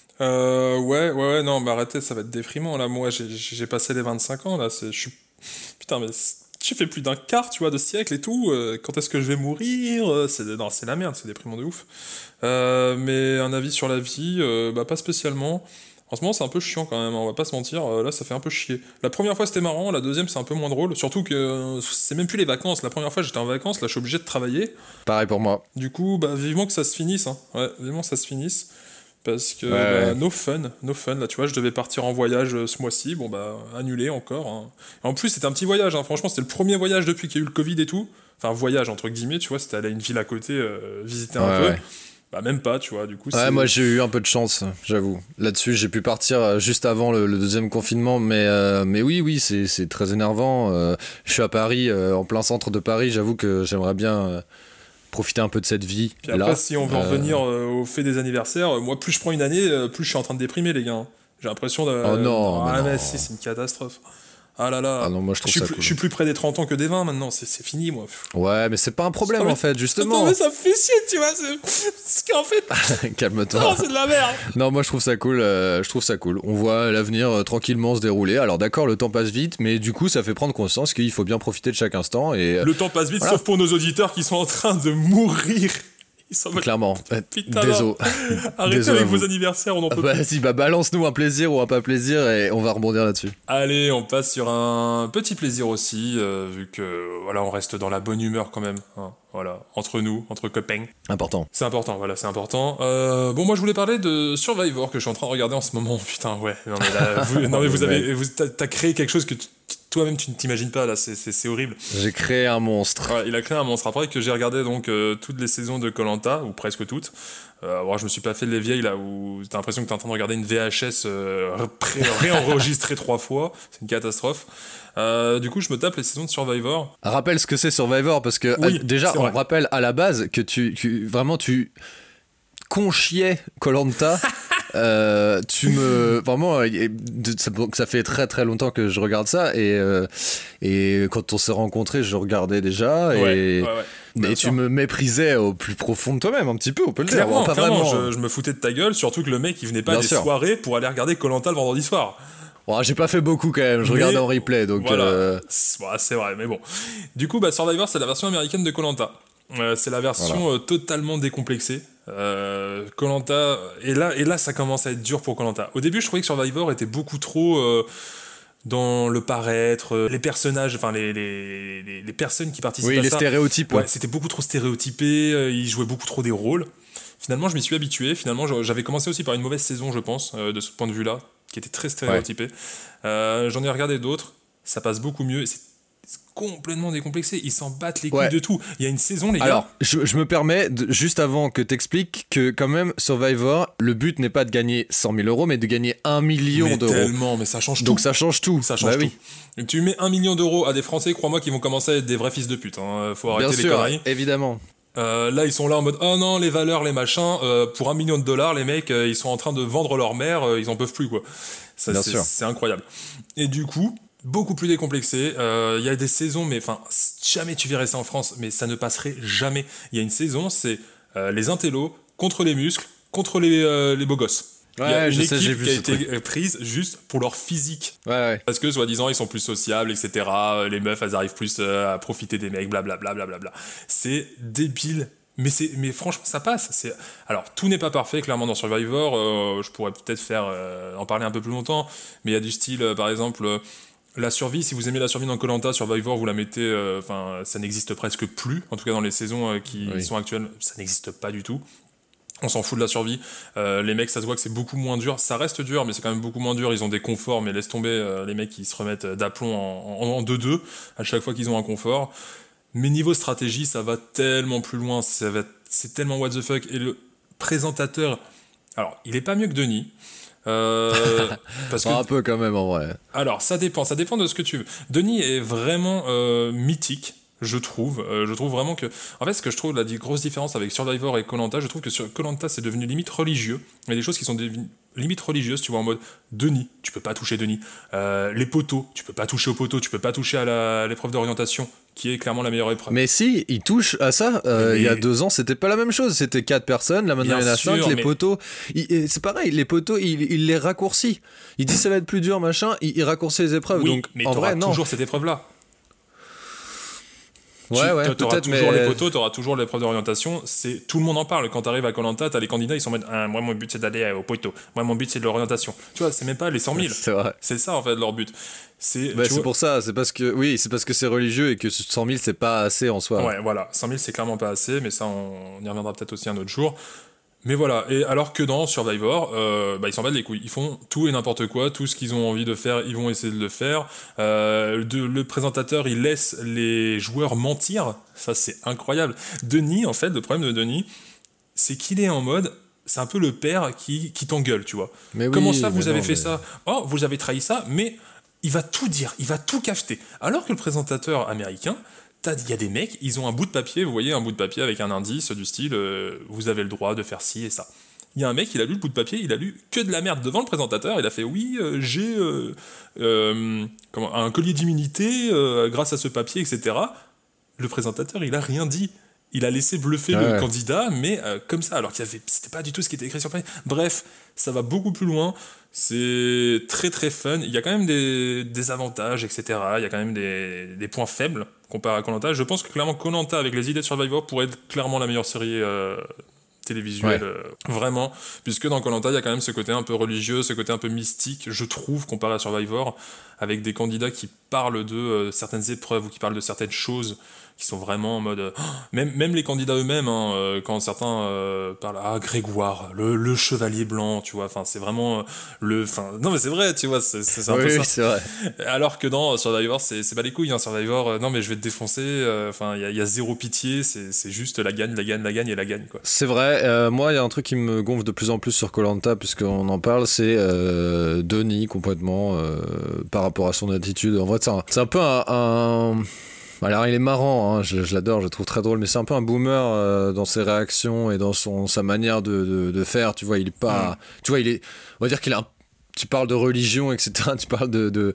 ouais, non, mais arrêtez, ça va être déprimant, là. Moi, j'ai passé les 25 ans, là. Putain, mais j'ai fait plus d'un quart, tu vois, de siècle et tout. Quand est-ce que je vais mourir? Non, c'est la merde, c'est déprimant de ouf. Mais un avis sur la vie, bah, pas spécialement. En ce moment, c'est un peu chiant quand même, hein, on va pas se mentir. Là, ça fait un peu chier. La première fois, c'était marrant, la deuxième, c'est un peu moins drôle. Surtout que c'est même plus les vacances. La première fois, j'étais en vacances, là, je suis obligé de travailler. Pareil pour moi. Du coup, bah, vivement que ça se finisse, hein. Ouais, vivement que ça se finisse. Parce que, Ouais. bah, no fun, là, tu vois, je devais partir en voyage ce mois-ci, bon, bah, annulé encore, hein. Et en plus, c'était un petit voyage, hein, franchement, c'était le premier voyage depuis qu'il y a eu le Covid et tout. Enfin, voyage, entre guillemets, tu vois, c'était aller à une ville à côté, visiter un peu. Ouais. Bah, même pas, tu vois, du coup, Ouais, moi j'ai eu un peu de chance, j'avoue. Là-dessus, j'ai pu partir juste avant le deuxième confinement, mais oui, c'est très énervant. Je suis à Paris, en plein centre de Paris, j'avoue que j'aimerais bien profiter un peu de cette vie Puis après, là. si on veut en revenir au fait des anniversaires, moi, plus je prends une année, plus je suis en train de déprimer, les gars, hein. J'ai l'impression de... Oh non, mais Ah, mais non. c'est une catastrophe. Ah là Ah là. non, moi je trouve ça cool. Je suis plus près des 30 ans que des 20 maintenant, c'est fini, moi. Ouais, mais c'est pas un problème Ah, mais- en fait, Attends, justement. mais ça me fait chier, tu vois, c'est qu'en fait, non, Calme-toi. c'est de la merde. Non, moi je trouve ça cool. Je trouve ça cool. On voit l'avenir tranquillement se dérouler. Alors d'accord, le temps passe vite, mais du coup, ça fait prendre conscience qu'il faut bien profiter de chaque instant et Le temps passe vite, Voilà. sauf pour nos auditeurs qui sont en train de mourir. Ils sont en mode, clairement. Putain, Désolé. arrêtez Désolé avec à vous. vos anniversaires, on en peut plus. Vas-y, bah balance-nous un plaisir ou un pas plaisir et on va rebondir là-dessus. Allez, on passe sur un petit plaisir aussi, vu que voilà, on reste dans la bonne humeur quand même, hein, voilà, entre nous, entre copains. Important. C'est important, voilà, c'est important. Bon, moi je voulais parler de Survivor que je suis en train de regarder en ce moment. Putain, ouais. Non mais là, non mais t'as créé quelque chose que toi-même tu ne t'imagines pas là. C'est horrible. J'ai créé un monstre. Ouais, il a créé un monstre. Après que j'ai regardé donc toutes les saisons de koh ou presque toutes. Bon, je me suis pas fait les vieilles là où t'as l'impression que t'es en train de regarder une VHS réenregistrée 3 fois. C'est une catastrophe. Du coup, je me tape les saisons de Survivor. Rappelle ce que c'est Survivor parce que Oui, déjà c'est on vrai. rappelle à la base que tu vraiment tu conchiais Koh-Lanta. Tu me vraiment ça fait très très longtemps que je regarde ça et quand on s'est rencontrés je regardais déjà et Bien tu sûr. me méprisais au plus profond de toi-même un petit peu, on peut le dire. Clairement, Bon, pas clairement, vraiment. je me foutais de ta gueule, surtout que le mec il venait pas Bien des sûr. soirées pour aller regarder koh le vendredi soir. Bon, j'ai pas fait beaucoup quand même, je Mais regardais en replay donc voilà, c'est vrai, mais bon. Du coup, bah, Survivor, c'est la version américaine de koh c'est la version totalement décomplexée. koh et là, ça commence à être dur pour koh Au début, je trouvais que Survivor était beaucoup trop dans le paraître, les personnages, enfin les personnes qui participent oui, à les ça. stéréotypes. Ouais, c'était beaucoup trop stéréotypé, ils jouaient beaucoup trop des rôles. Finalement, je m'y suis habitué. Finalement, j'avais commencé aussi par une mauvaise saison, je pense, de ce point de vue-là, qui était très stéréotypé. J'en ai regardé d'autres, ça passe beaucoup mieux. Et c'est complètement décomplexé. Ils s'en battent les couilles Ouais. de tout. Il y a une saison, les gars. Alors, je me permets, juste avant que t'expliques, que quand même, Survivor, le but n'est pas de gagner 100 000 euros, mais de gagner 1 million mais d'euros. tellement, mais ça change Donc tout. ça change tout. Ça change Bah tout. oui. Tu mets 1 million d'euros à des Français, crois-moi qu'ils vont commencer à être des vrais fils de pute. Hein. Faut Bien arrêter les sûr, conneries. évidemment. Là, ils sont là en mode oh non, les valeurs, les machins. Pour 1 million de dollars, les mecs, ils sont en train de vendre leur mère, ils en peuvent plus, quoi. Ça, Bien sûr. c'est incroyable. Et du coup, beaucoup plus décomplexé. Il y a des saisons, mais enfin, jamais tu verrais ça en France, mais ça ne passerait jamais. Il y a une saison, c'est les intellos contre les muscles, contre les beaux gosses. Il y a Ouais, une je sais, j'ai équipe vu qui a ce été truc. prise juste pour leur physique. Ouais. Parce que, soi-disant, ils sont plus sociables, etc. Les meufs, elles arrivent plus à profiter des mecs, blablabla. Blablabla. C'est débile. Mais franchement, ça passe. Alors, tout n'est pas parfait, clairement, dans Survivor. Je pourrais peut-être en parler un peu plus longtemps. Mais il y a du style, par exemple, la survie. Si vous aimez la survie dans koh Survivor, vous la mettez... Enfin, ça n'existe presque plus. En tout cas, dans les saisons qui Oui. sont actuelles, ça n'existe pas du tout. On s'en fout de la survie. Les mecs, ça se voit que c'est beaucoup moins dur. Ça reste dur, mais c'est quand même beaucoup moins dur. Ils ont des conforts, mais laisse tomber. Les mecs, ils se remettent d'aplomb en 2-2 à chaque fois qu'ils ont un confort. Mais niveau stratégie, ça va tellement plus loin. C'est tellement what the fuck. Et le présentateur, alors, il est pas mieux que Denis. Parce que un peu quand même en vrai. alors, ça dépend de ce que tu veux. Denis est vraiment mythique, je trouve. Je trouve vraiment que... En fait, ce que je trouve la grosse différence avec Survivor et koh-Lanta, je trouve que sur koh-Lanta, c'est devenu limite religieux. Il y a des choses qui sont devenues limite religieuses, tu vois, en mode Denis, tu peux pas toucher Denis. Les poteaux, tu peux pas toucher aux poteaux, tu peux pas toucher à l'épreuve d'orientation, qui est clairement la meilleure épreuve. Mais si, il touche à ça. Il y a 2 ans, c'était pas la même chose. C'était 4 personnes. Là, maintenant, il y en a 5. Les poteaux, c'est pareil. Les poteaux, il les raccourcit. Il dit ça va être plus dur, machin. Il raccourcit les épreuves. Oui, donc, mais en vrai, non. toujours cette épreuve-là. Ouais, t'auras peut-être, toujours mais... les poteaux, t'auras toujours l'épreuve d'orientation. Tout le monde en parle. Quand t'arrives à koh-Lanta, t'as les candidats, ils sont en mode moi, mon but, c'est d'aller au poteau. Moi, mon but, c'est de l'orientation. Tu vois, c'est même pas les 100 000. C'est vrai. C'est ça, en fait, leur but. C'est pour ça. C'est parce que c'est religieux et que 100 000, c'est pas assez en soi. Ouais, voilà. 100 000, c'est clairement pas assez, mais ça, on y reviendra peut-être aussi un autre jour. Mais voilà, et alors que dans Survivor, ils s'en battent les couilles. Ils font tout et n'importe quoi, tout ce qu'ils ont envie de faire, ils vont essayer de le faire. Le présentateur, il laisse les joueurs mentir. Ça, c'est incroyable. Denis, en fait, le problème de Denis, c'est qu'il est en mode... C'est un peu le père qui t'engueule, tu vois. Mais comment oui, ça, vous avez non, fait ça? Oh, vous avez trahi ça, mais il va tout dire, il va tout cafeter. Alors que le présentateur américain... Il y a des mecs, ils ont un bout de papier, vous voyez, un bout de papier avec un indice du style vous avez le droit de faire ci et ça. Il y a un mec, il a lu le bout de papier, il a lu que de la merde devant le présentateur, il a fait oui, j'ai un collier d'immunité grâce à ce papier, etc. Le présentateur, il a rien dit. Il a laissé bluffer le candidat, mais comme ça, alors c'était pas du tout ce qui était écrit sur le papier. Bref, ça va beaucoup plus loin. C'est très très fun. Il y a quand même des avantages, etc. Il y a quand même des points faibles comparé à koh-Lanta. Je pense que clairement koh-Lanta, avec les idées de Survivor, pourrait être clairement la meilleure série télévisuelle, vraiment. Puisque dans koh-Lanta, il y a quand même ce côté un peu religieux, ce côté un peu mystique, je trouve, comparé à Survivor, avec des candidats qui parlent de certaines épreuves ou qui parlent de certaines choses qui sont vraiment en mode... même les candidats eux-mêmes, quand certains parlent... Grégoire, le chevalier blanc, tu vois, enfin, c'est vraiment non, mais c'est vrai, tu vois, c'est un peu ça. Oui, c'est vrai. Alors que dans Survivor, c'est pas les couilles, hein. Survivor, non, mais je vais te défoncer, enfin, il y a zéro pitié, c'est juste la gagne et la gagne, quoi. C'est vrai, moi, il y a un truc qui me gonfle de plus en plus sur koh-Lanta, puisqu'on en parle, c'est Denis, complètement, par rapport à son attitude. En vrai, c'est un peu un... Alors il est marrant, hein, je l'adore, je le trouve très drôle, mais c'est un peu un boomer dans ses réactions et dans sa manière de faire, tu vois, il est pas... Tu vois, on va dire qu'il a tu parles de religion, etc. Tu parles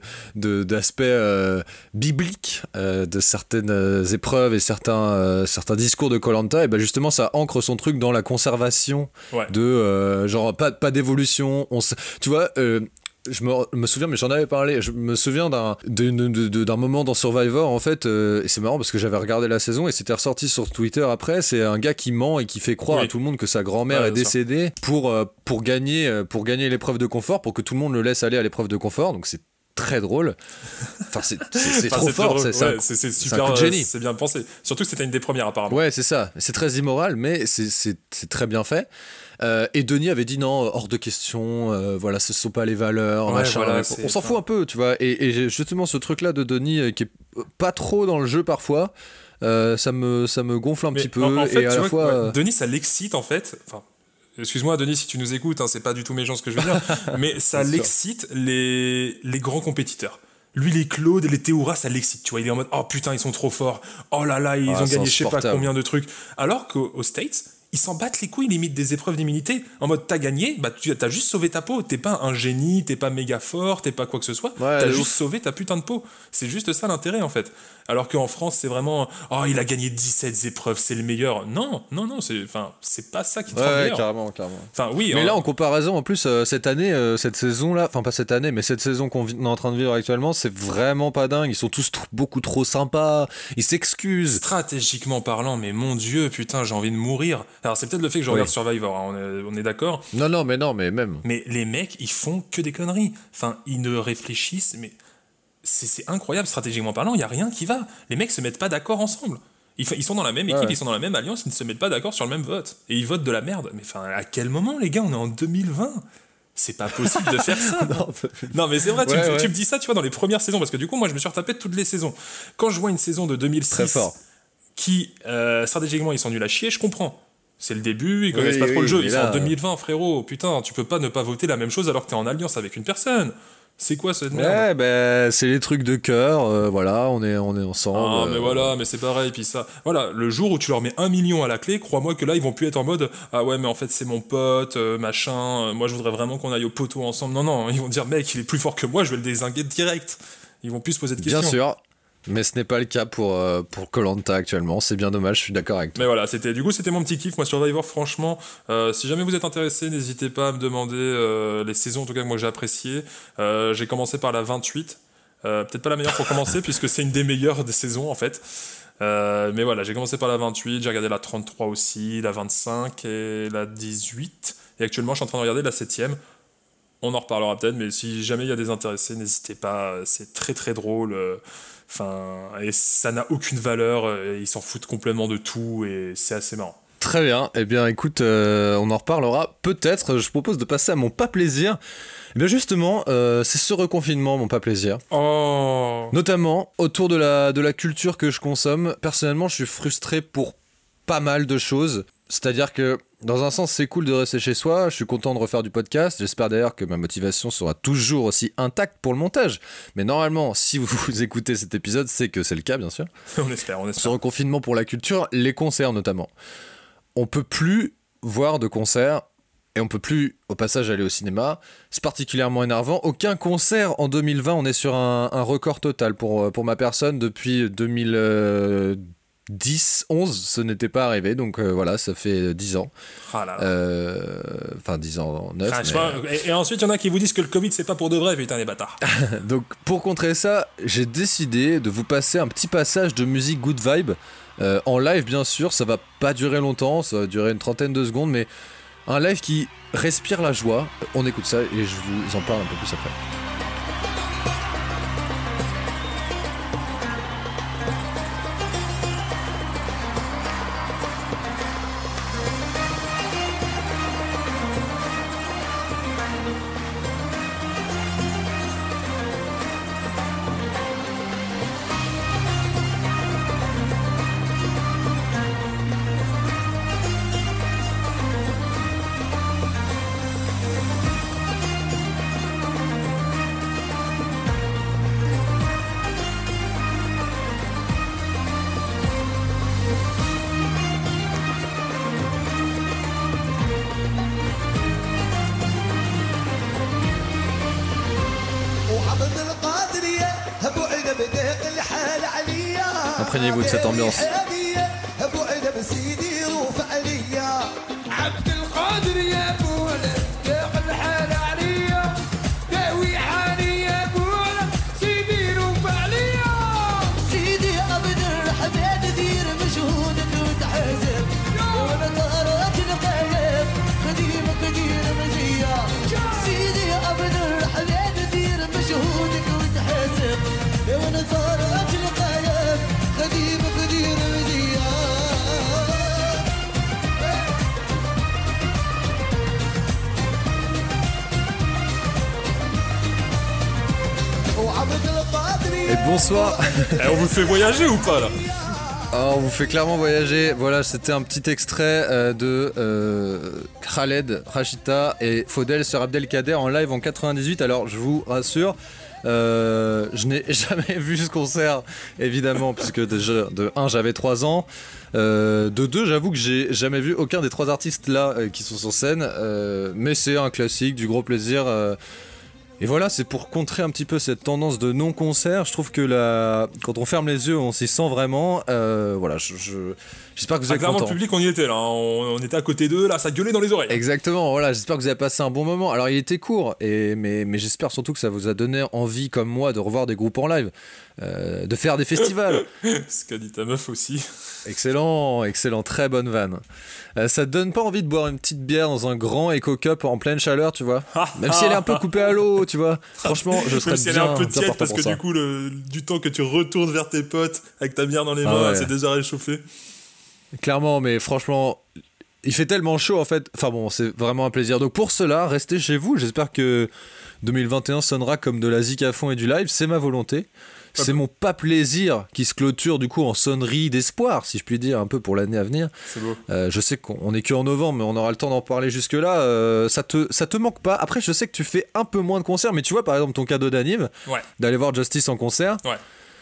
d'aspects bibliques de certaines épreuves et certains discours de koh-Lanta. Et ben justement, ça ancre son truc dans la conservation de genre pas d'évolution. Tu vois. Je me souviens, mais j'en avais parlé. Je me souviens d'un moment dans Survivor, en fait, et c'est marrant parce que j'avais regardé la saison et c'était ressorti sur Twitter après. C'est un gars qui ment et qui fait croire à tout le monde que sa grand-mère est décédée pour gagner l'épreuve de confort, pour que tout le monde le laisse aller à l'épreuve de confort. Donc c'est très drôle. Enfin, c'est trop fort. C'est super, un coup de génie. C'est bien pensé. Surtout que c'était une des premières apparemment. Ouais, c'est ça. C'est très immoral, mais c'est très bien fait. Et Denis avait dit non, hors de question, voilà, ce sont pas les valeurs, machin. Voilà, on s'en fout un peu, tu vois. Et justement, ce truc-là de Denis, qui est pas trop dans le jeu parfois, ça me gonfle un petit peu. En fait, et à la fois, Denis, ça l'excite en fait. Enfin, excuse-moi, Denis, si tu nous écoutes, hein, c'est pas du tout méchant ce que je veux dire, mais ça l'excite les grands compétiteurs. Lui, les Claude et les Théoura, ça l'excite, tu vois. Il est en mode, oh putain, ils sont trop forts. Oh là là, ils ont gagné je sais pas combien de trucs. Alors qu'aux States, ils s'en battent les couilles, limite des épreuves d'immunité. En mode, t'as gagné, bah t'as juste sauvé ta peau. T'es pas un génie, t'es pas méga fort, t'es pas quoi que ce soit. T'as juste sauvé ta putain de peau. C'est juste ça l'intérêt, en fait. Alors qu'en France, c'est vraiment, oh, il a gagné 17 épreuves, c'est le meilleur. Non, c'est pas ça qui te rend meilleur. Carrément. Enfin, oui. Mais là, en comparaison, en plus, cette année, cette saison-là, enfin, pas cette année, mais cette saison qu'on est en train de vivre actuellement, c'est vraiment pas dingue. Ils sont tous beaucoup trop sympas. Ils s'excusent. Stratégiquement parlant, mais mon Dieu, putain, j'ai envie de mourir. Alors, c'est peut-être le fait que je regarde Survivor, hein, on est d'accord. Non, mais même. Mais les mecs, ils font que des conneries. Enfin, ils ne réfléchissent, mais c'est incroyable, stratégiquement parlant, il n'y a rien qui va. Les mecs se mettent pas d'accord ensemble. Ils sont dans la même équipe, ils sont dans la même alliance, ils ne se mettent pas d'accord sur le même vote. Et ils votent de la merde. Mais enfin, à quel moment, les gars, on est en 2020 ? C'est pas possible de faire ça. Non, mais c'est vrai, tu me dis ça, tu vois, dans les premières saisons, parce que du coup, moi, je me suis retapé toutes les saisons. Quand je vois une saison de 2006 qui, stratégiquement, ils sont nuls à chier, je comprends. C'est le début, ils connaissent pas trop le jeu. Ils sont en 2020, frérot. Putain, tu peux pas ne pas voter la même chose alors que t'es en alliance avec une personne. C'est quoi cette merde ? C'est les trucs de cœur, voilà, on est ensemble. Mais voilà, mais c'est pareil, puis ça. Voilà, le jour où tu leur mets 1 million à la clé, crois-moi que là, ils vont plus être en mode ah ouais, mais en fait, c'est mon pote, machin, moi je voudrais vraiment qu'on aille au poteau ensemble. Non, ils vont dire mec, il est plus fort que moi, je vais le dézinguer direct. Ils vont plus se poser de questions. Bien sûr. Mais ce n'est pas le cas pour Koh-Lanta actuellement, c'est bien dommage, je suis d'accord avec toi. Mais voilà, c'était mon petit kiff, moi Survivor, franchement, si jamais vous êtes intéressé, n'hésitez pas à me demander les saisons en tout cas que moi j'ai appréciées. J'ai commencé par la 28, peut-être pas la meilleure pour commencer puisque c'est une des meilleures des saisons en fait. Mais voilà, j'ai commencé par la 28, j'ai regardé la 33 aussi, la 25 et la 18. Et actuellement je suis en train de regarder la 7ème. On en reparlera peut-être, mais si jamais il y a des intéressés, n'hésitez pas, c'est très très drôle. Et ça n'a aucune valeur, ils s'en foutent complètement de tout et c'est assez marrant. Très bien, eh bien écoute, on en reparlera peut-être. Je propose de passer à mon pas plaisir. Eh bien justement, c'est ce reconfinement, mon pas plaisir. Oh. Notamment autour de la culture que je consomme. Personnellement, je suis frustré pour pas mal de choses. C'est-à-dire que dans un sens, c'est cool de rester chez soi. Je suis content de refaire du podcast. J'espère d'ailleurs que ma motivation sera toujours aussi intacte pour le montage. Mais normalement, si vous écoutez cet épisode, c'est que c'est le cas, bien sûr. On espère. Ce reconfinement pour la culture, les concerts notamment. On peut plus voir de concerts et on peut plus, au passage, aller au cinéma. C'est particulièrement énervant. Aucun concert en 2020. On est sur un record total pour ma personne depuis 2010, 11, ce n'était pas arrivé, donc voilà, ça fait 10 ans. Enfin 10 ans, 9. Et ensuite, il y en a qui vous disent que le Covid, c'est pas pour de vrai, putain, les bâtards. Donc, pour contrer ça, j'ai décidé de vous passer un petit passage de musique good vibe, en live, bien sûr, ça va pas durer longtemps, ça va durer une trentaine de secondes, mais un live qui respire la joie. On écoute ça et je vous en parle un peu plus après. Imprégnez-vous de cette ambiance. Et bonsoir. On vous fait voyager ou pas là? On vous fait clairement voyager. Voilà, c'était un petit extrait de Khaled, Rachita et Faudel sur Abdelkader en live en 98. Alors je vous rassure, je n'ai jamais vu ce concert évidemment, puisque déjà de 1 j'avais 3 ans, de 2 j'avoue que j'ai jamais vu aucun des 3 artistes là qui sont sur scène, mais c'est un classique, du gros plaisir. Et voilà, c'est pour contrer un petit peu cette tendance de non-concert. Je trouve que quand on ferme les yeux, on s'y sent vraiment. Voilà, j'espère que vous êtes clairement, contents. le public, on y était là. On était à côté d'eux, là, ça gueulait dans les oreilles. Exactement, voilà, j'espère que vous avez passé un bon moment. Alors, il était court, mais j'espère surtout que ça vous a donné envie, comme moi, de revoir des groupes en live. de faire des festivals. Ce qu'a dit ta meuf aussi. Excellent, très bonne vanne. Ça te donne pas envie de boire une petite bière dans un grand Eco Cup en pleine chaleur, tu vois? Même si elle est un peu coupée à l'eau, tu vois. Franchement, je serais Même si elle est bien un peu tiède, partant parce pour que ça. du coup, du temps que tu retournes vers tes potes avec ta bière dans les mains, ouais. c'est déjà réchauffé. Clairement, mais franchement, il fait tellement chaud en fait. Enfin bon, c'est vraiment un plaisir. Donc pour cela, restez chez vous. J'espère que 2021 sonnera comme de la zik à fond et du live. C'est ma volonté. C'est mon pas plaisir qui se clôture du coup en sonnerie d'espoir, si je puis dire, un peu pour l'année à venir. C'est beau. Je sais qu'on est que en novembre, mais on aura le temps d'en parler jusque-là. Ça te manque pas. Après, je sais que tu fais un peu moins de concerts, mais tu vois, par exemple, ton cadeau d'anniv, d'aller voir Justice en concert. Ouais.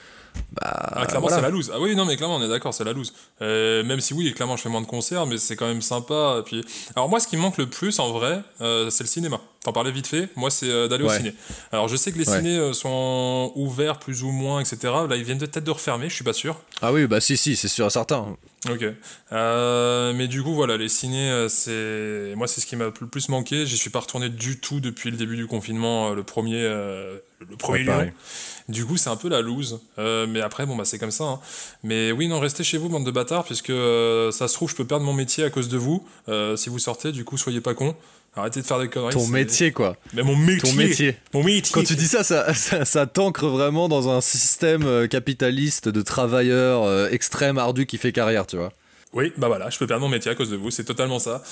Bah, Clairement, voilà. c'est la loose. Ah oui, non, mais clairement, on est d'accord, c'est la loose. Même si oui, clairement, je fais moins de concerts, mais c'est quand même sympa. Et puis... Alors moi, ce qui me manque le plus, en vrai, c'est le cinéma. T'en parlais vite fait. Moi, c'est d'aller au ciné. Alors, je sais que les cinés sont ouverts plus ou moins, etc. Là, ils viennent peut-être de refermer, je suis pas sûr. Ah oui, bah si, c'est sûr et certain. Ok. Mais du coup, voilà, les cinés, moi, c'est ce qui m'a le plus manqué. J'y suis pas retourné du tout depuis le début du confinement, le premier lieu. Pareil. Du coup, c'est un peu la loose. Mais après, bon, bah, c'est comme ça. Hein. Mais oui, non, restez chez vous, bande de bâtards, puisque ça se trouve, je peux perdre mon métier à cause de vous. Si vous sortez, du coup, soyez pas cons. Arrêtez de faire des conneries. Ton métier, quoi. Mais mon métier. Ton métier. Mon métier. Quand tu dis ça t'ancre vraiment dans un système capitaliste de travailleurs extrêmes, ardus qui fait carrière, tu vois. Oui, bah voilà, je peux perdre mon métier à cause de vous, c'est totalement ça.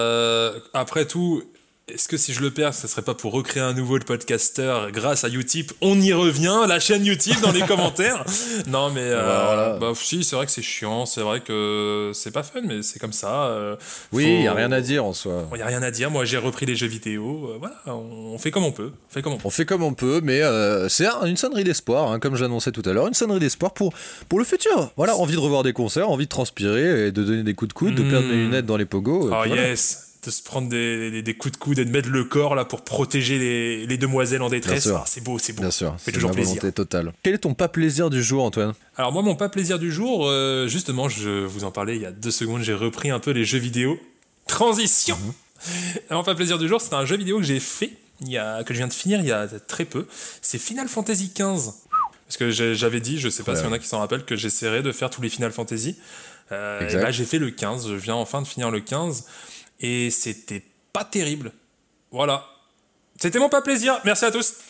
Après tout, est-ce que si je le perds, ce serait pas pour recréer un nouveau podcasteur grâce à Utip? On y revient, la chaîne Utip dans les commentaires. Non mais Voilà. bah si, c'est vrai que c'est chiant, c'est vrai que c'est pas fun, mais c'est comme ça. Oui, y a rien à dire en soi. Y a rien à dire. Moi, j'ai repris les jeux vidéo. Voilà, on fait comme on peut. On fait comme on peut, mais c'est une sonnerie d'espoir, hein, comme j'annonçais tout à l'heure, une sonnerie d'espoir pour le futur. Voilà, envie de revoir des concerts, envie de transpirer et de donner des coups de coude, de perdre mes lunettes dans les pogos. Oh voilà. yes, de se prendre des coups de coude et de mettre le corps là pour protéger les demoiselles en détresse. Bien sûr. Ah, c'est beau. Bien sûr, fait c'est toujours ma plaisir. volonté totale. Quel est ton pas plaisir du jour, Antoine? Alors moi, mon pas plaisir du jour, justement, je vous en parlais il y a 2 secondes, j'ai repris un peu les jeux vidéo. Transition. Alors, mon pas plaisir du jour, c'est un jeu vidéo que j'ai fait, que je viens de finir il y a très peu. C'est Final Fantasy XV. Parce que j'avais dit, je sais pas s'il y en a qui s'en rappellent, que j'essaierais de faire tous les Final Fantasy. Et là, j'ai fait le 15, je viens enfin de finir le 15. Et c'était pas terrible. Voilà. C'était mon pas plaisir. Merci à tous.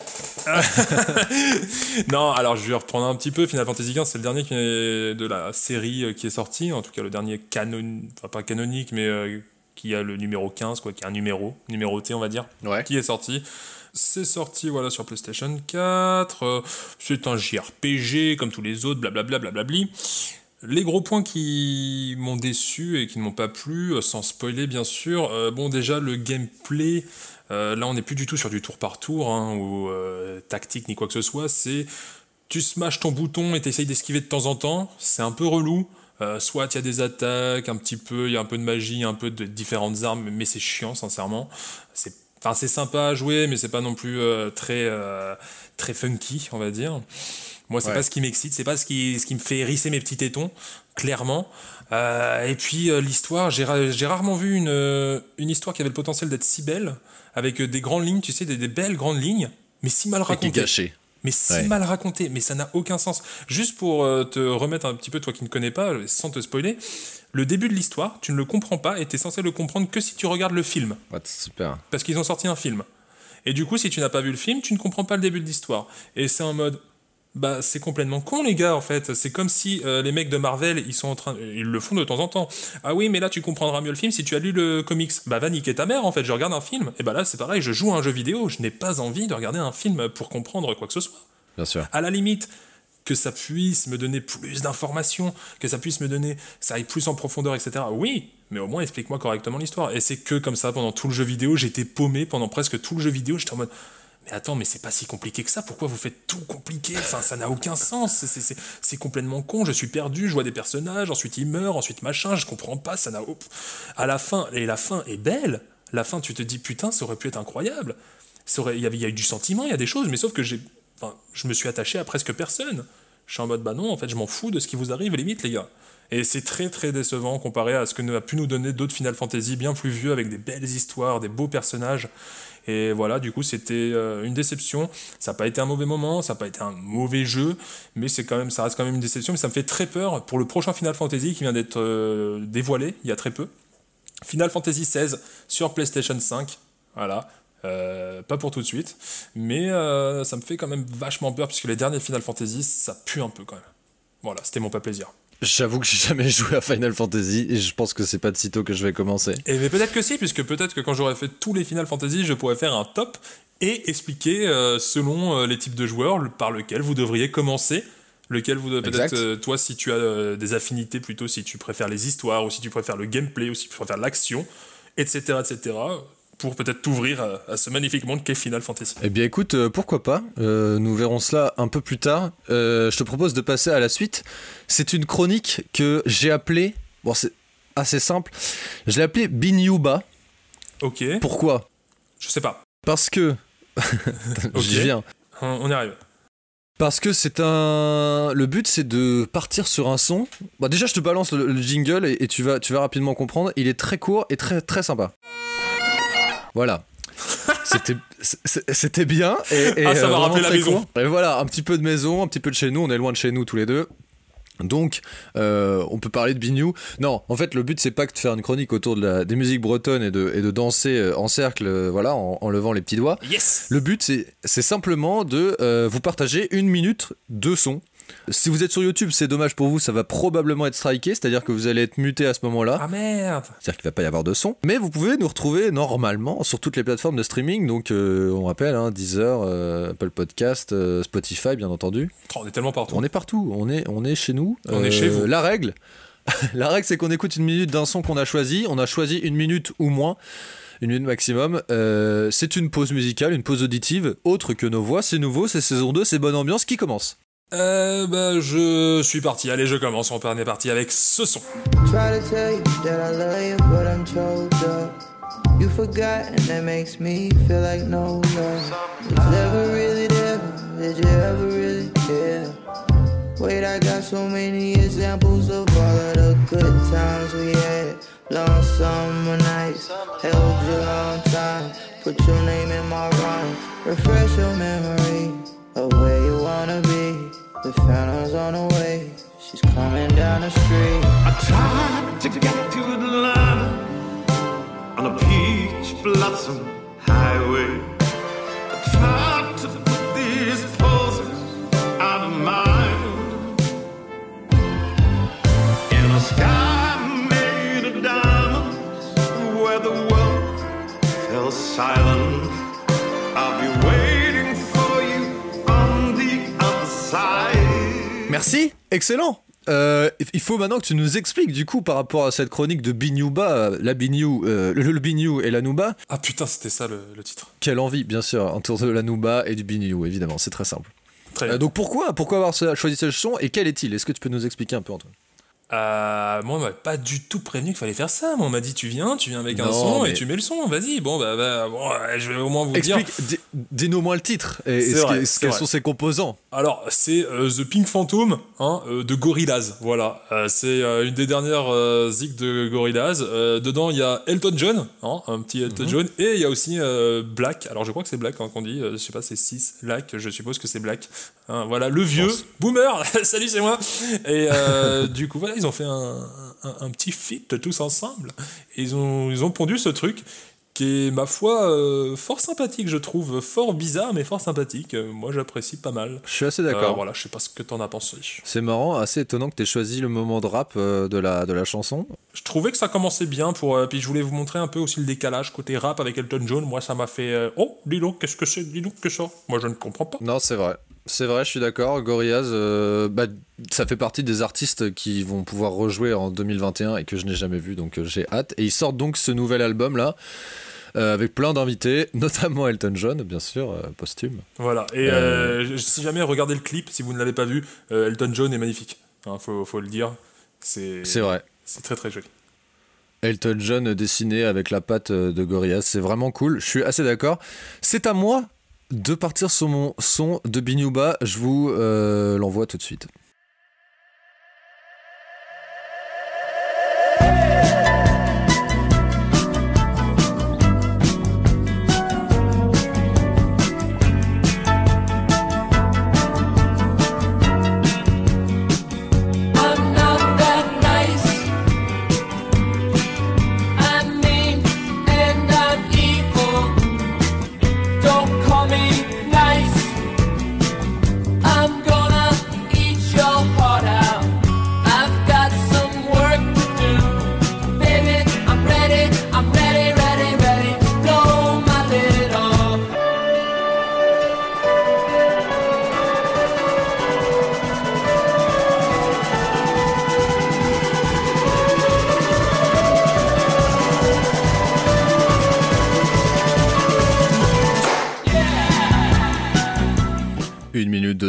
Non, alors je vais reprendre un petit peu. Final Fantasy XV, c'est le dernier de la série qui est sorti. En tout cas, le dernier enfin pas canonique, mais qui a le numéro 15, quoi, qui est un numéroté, on va dire, qui est sorti. C'est sorti voilà, sur PlayStation 4. C'est un JRPG comme tous les autres, blablabla, blablabli. Les gros points qui m'ont déçu et qui ne m'ont pas plu, sans spoiler bien sûr, bon déjà le gameplay, là on n'est plus du tout sur du tour par tour, hein, ou tactique ni quoi que ce soit, c'est tu smashes ton bouton et t'essayes d'esquiver de temps en temps, c'est un peu relou, soit il y a des attaques, un petit peu, il y a un peu de magie, un peu de différentes armes, mais c'est chiant sincèrement, c'est sympa à jouer, mais c'est pas non plus très funky on va dire. Moi, c'est pas ce qui m'excite, c'est pas ce qui me fait hérisser mes petits tétons, clairement. Et puis, l'histoire, j'ai rarement vu une histoire qui avait le potentiel d'être si belle, avec des grandes lignes, tu sais, des belles grandes lignes, mais si mal racontées. Mais si mal racontées, mais ça n'a aucun sens. Juste pour te remettre un petit peu, toi qui ne connais pas, sans te spoiler, le début de l'histoire, tu ne le comprends pas et tu es censé le comprendre que si tu regardes le film. Ouais, c'est super. Parce qu'ils ont sorti un film. Et du coup, si tu n'as pas vu le film, tu ne comprends pas le début de l'histoire. Et c'est en mode... Bah, c'est complètement con, les gars, en fait. C'est comme si les mecs de Marvel, ils le font de temps en temps. Ah oui, mais là, tu comprendras mieux le film si tu as lu le comics. Bah, va niquer ta mère, en fait. Je regarde un film. Et bah là, c'est pareil, je joue à un jeu vidéo. Je n'ai pas envie de regarder un film pour comprendre quoi que ce soit. Bien sûr. À la limite, que ça puisse me donner plus d'informations, que ça puisse me donner, ça aille plus en profondeur, etc. Oui, mais au moins, explique-moi correctement l'histoire. Et c'est que comme ça, pendant tout le jeu vidéo, j'étais paumé pendant presque tout le jeu vidéo. J'étais en mode... Mais attends, mais c'est pas si compliqué que ça, pourquoi vous faites tout compliqué? Enfin, ça n'a aucun sens, c'est complètement con, je suis perdu, je vois des personnages, ensuite ils meurent, ensuite machin, je comprends pas, ça n'a... À la fin, et la fin est belle, la fin tu te dis putain, ça aurait pu être incroyable, il y a eu du sentiment, il y a des choses, mais sauf que je me suis attaché à presque personne. Je suis en mode, bah non, en fait, je m'en fous de ce qui vous arrive, limite, les gars. Et c'est très très décevant comparé à ce que nous a pu nous donner d'autres Final Fantasy bien plus vieux, avec des belles histoires, des beaux personnages. Et voilà, du coup, c'était une déception. Ça n'a pas été un mauvais moment, ça n'a pas été un mauvais jeu, mais ça reste quand même une déception. Mais ça me fait très peur pour le prochain Final Fantasy qui vient d'être dévoilé il y a très peu. Final Fantasy XVI sur PlayStation 5. Voilà. Pas pour tout de suite, mais ça me fait quand même vachement peur puisque les derniers Final Fantasy, ça pue un peu quand même. Voilà, c'était mon pas plaisir. J'avoue que j'ai jamais joué à Final Fantasy et je pense que c'est pas de sitôt que je vais commencer. Et mais peut-être que si, puisque peut-être que quand j'aurai fait tous les Final Fantasy, je pourrais faire un top et expliquer selon les types de joueurs par lesquels vous devriez commencer. Lequel vous peut-être toi si tu as des affinités plutôt, si tu préfères les histoires ou si tu préfères le gameplay ou si tu préfères l'action, etc. pour peut-être t'ouvrir à ce magnifique monde qu'est Final Fantasy. Eh bien écoute, pourquoi pas, nous verrons cela un peu plus tard. Je te propose de passer à la suite. C'est une chronique que j'ai appelée, bon c'est assez simple, je l'ai appelée Binyuba. Ok. Pourquoi ? Je sais pas. Parce que, j'y viens. On y arrive. Parce que le but c'est de partir sur un son. Bon, déjà je te balance le jingle et tu vas rapidement comprendre. Il est très court et très, très sympa. Voilà. C'était bien. Et ça m'a rappelé la maison. Et voilà, un petit peu de maison, un petit peu de chez nous. On est loin de chez nous tous les deux. Donc, on peut parler de Binyu. Non, en fait, le but, c'est pas que de faire une chronique autour des musiques bretonnes et de danser en cercle, voilà, en levant les petits doigts. Yes. Le but, c'est simplement de vous partager 1 minute de son. Si vous êtes sur YouTube, c'est dommage pour vous, ça va probablement être striké, c'est-à-dire que vous allez être muté à ce moment-là. Ah merde. C'est-à-dire qu'il va pas y avoir de son. Mais vous pouvez nous retrouver normalement sur toutes les plateformes de streaming, donc on rappelle, Deezer, Apple Podcast, Spotify bien entendu. On est tellement partout. On est partout, on est chez nous. On est chez vous. La règle, c'est qu'on écoute 1 minute d'un son qu'on a choisi. On a choisi 1 minute ou moins. 1 minute maximum. C'est une pause musicale, une pause auditive, autre que nos voix. C'est nouveau, c'est saison 2, c'est bonne ambiance. Qui commence ? Je suis parti. Allez, je commence. On est parti avec ce son. Try to tell you that I love you, but I'm choked up. You forgot, and that makes me feel like no love. Was never really there, did you ever really care? Wait, I got so many examples of all of the good times we had. Long summer nights, held you a long time. Put your name in my rhyme, refresh your memory of where you wanna be. The phantom's on the way, she's coming down the street. I tried to get to Atlanta on a peach blossom highway. I tried to put these poses out of mind in a sky made of diamonds where the world fell silent. I'll be waiting for you on the other side. Merci, excellent. Il faut maintenant que tu nous expliques du coup par rapport à cette chronique de Binyuba, la Binyu, le Binyu et la Nuba. Ah putain, c'était ça le titre. Quelle envie, bien sûr, autour de la Nuba et du Binyu, évidemment, c'est très simple. Très bien. Donc pourquoi avoir choisi ce son et quel est-il ? Est-ce que tu peux nous expliquer un peu, Antoine ? Moi, on m'a pas du tout prévenu qu'il fallait faire ça. Moi, on m'a dit tu viens avec un son et tu mets le son. Vas-y, bon, je vais au moins vous dire. Dis-nous moins le titre et quels sont ses composants. Alors, c'est The Pink Phantom de Gorillaz. Voilà, c'est une des dernières zigs de Gorillaz. Dedans, il y a Elton John, un petit Elton John, et il y a aussi Black. Alors, je crois que c'est Black qu'on dit. Je sais pas, c'est 6 Black. Je suppose que c'est Black. Voilà, le vieux boomer. Salut, c'est moi. Et du coup, voilà, ils ont fait un petit feat tous ensemble. Et ils ont pondu ce truc qui est, ma foi, fort sympathique, je trouve. Fort bizarre, mais fort sympathique. Moi, j'apprécie pas mal. Je suis assez d'accord. Voilà, je sais pas ce que t'en as pensé. C'est marrant, assez étonnant que t'aies choisi le moment de rap de la chanson. Je trouvais que ça commençait bien, puis je voulais vous montrer un peu aussi le décalage côté rap avec Elton John. Moi, ça m'a fait oh, dis donc, qu'est-ce que c'est, dis donc que ça. Moi, je ne comprends pas. Non, c'est vrai. C'est vrai, je suis d'accord. Gorillaz, ça fait partie des artistes qui vont pouvoir rejouer en 2021 et que je n'ai jamais vu, donc j'ai hâte. Et ils sortent donc ce nouvel album-là, avec plein d'invités, notamment Elton John, bien sûr, posthume. Voilà, et si jamais regardez le clip, si vous ne l'avez pas vu, Elton John est magnifique. Faut le dire. C'est vrai. C'est très très joli. Elton John dessiné avec la patte de Gorillaz, c'est vraiment cool. Je suis assez d'accord. C'est à moi de partir sur mon son de Binyuba. Je vous l'envoie tout de suite.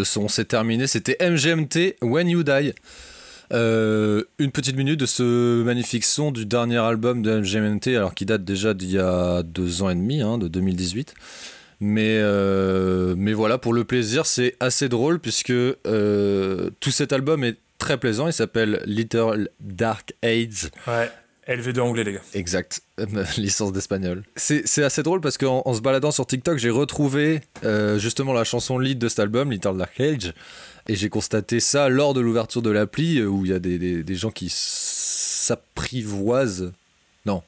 de son, c'est terminé. C'était MGMT, When You Die. Une petite minute de ce magnifique son du dernier album de MGMT, alors qui date déjà d'il y a 2 ans et demi, de 2018. Mais voilà, pour le plaisir, c'est assez drôle puisque tout cet album est très plaisant. Il s'appelle Little Dark Age. Ouais. LV2 anglais, les gars. Exact, licence d'espagnol. C'est assez drôle parce qu'en se baladant sur TikTok, j'ai retrouvé justement la chanson lead de cet album, Little Dark Age, et j'ai constaté ça lors de l'ouverture de l'appli où il y a des gens qui s'apprivoisent, non,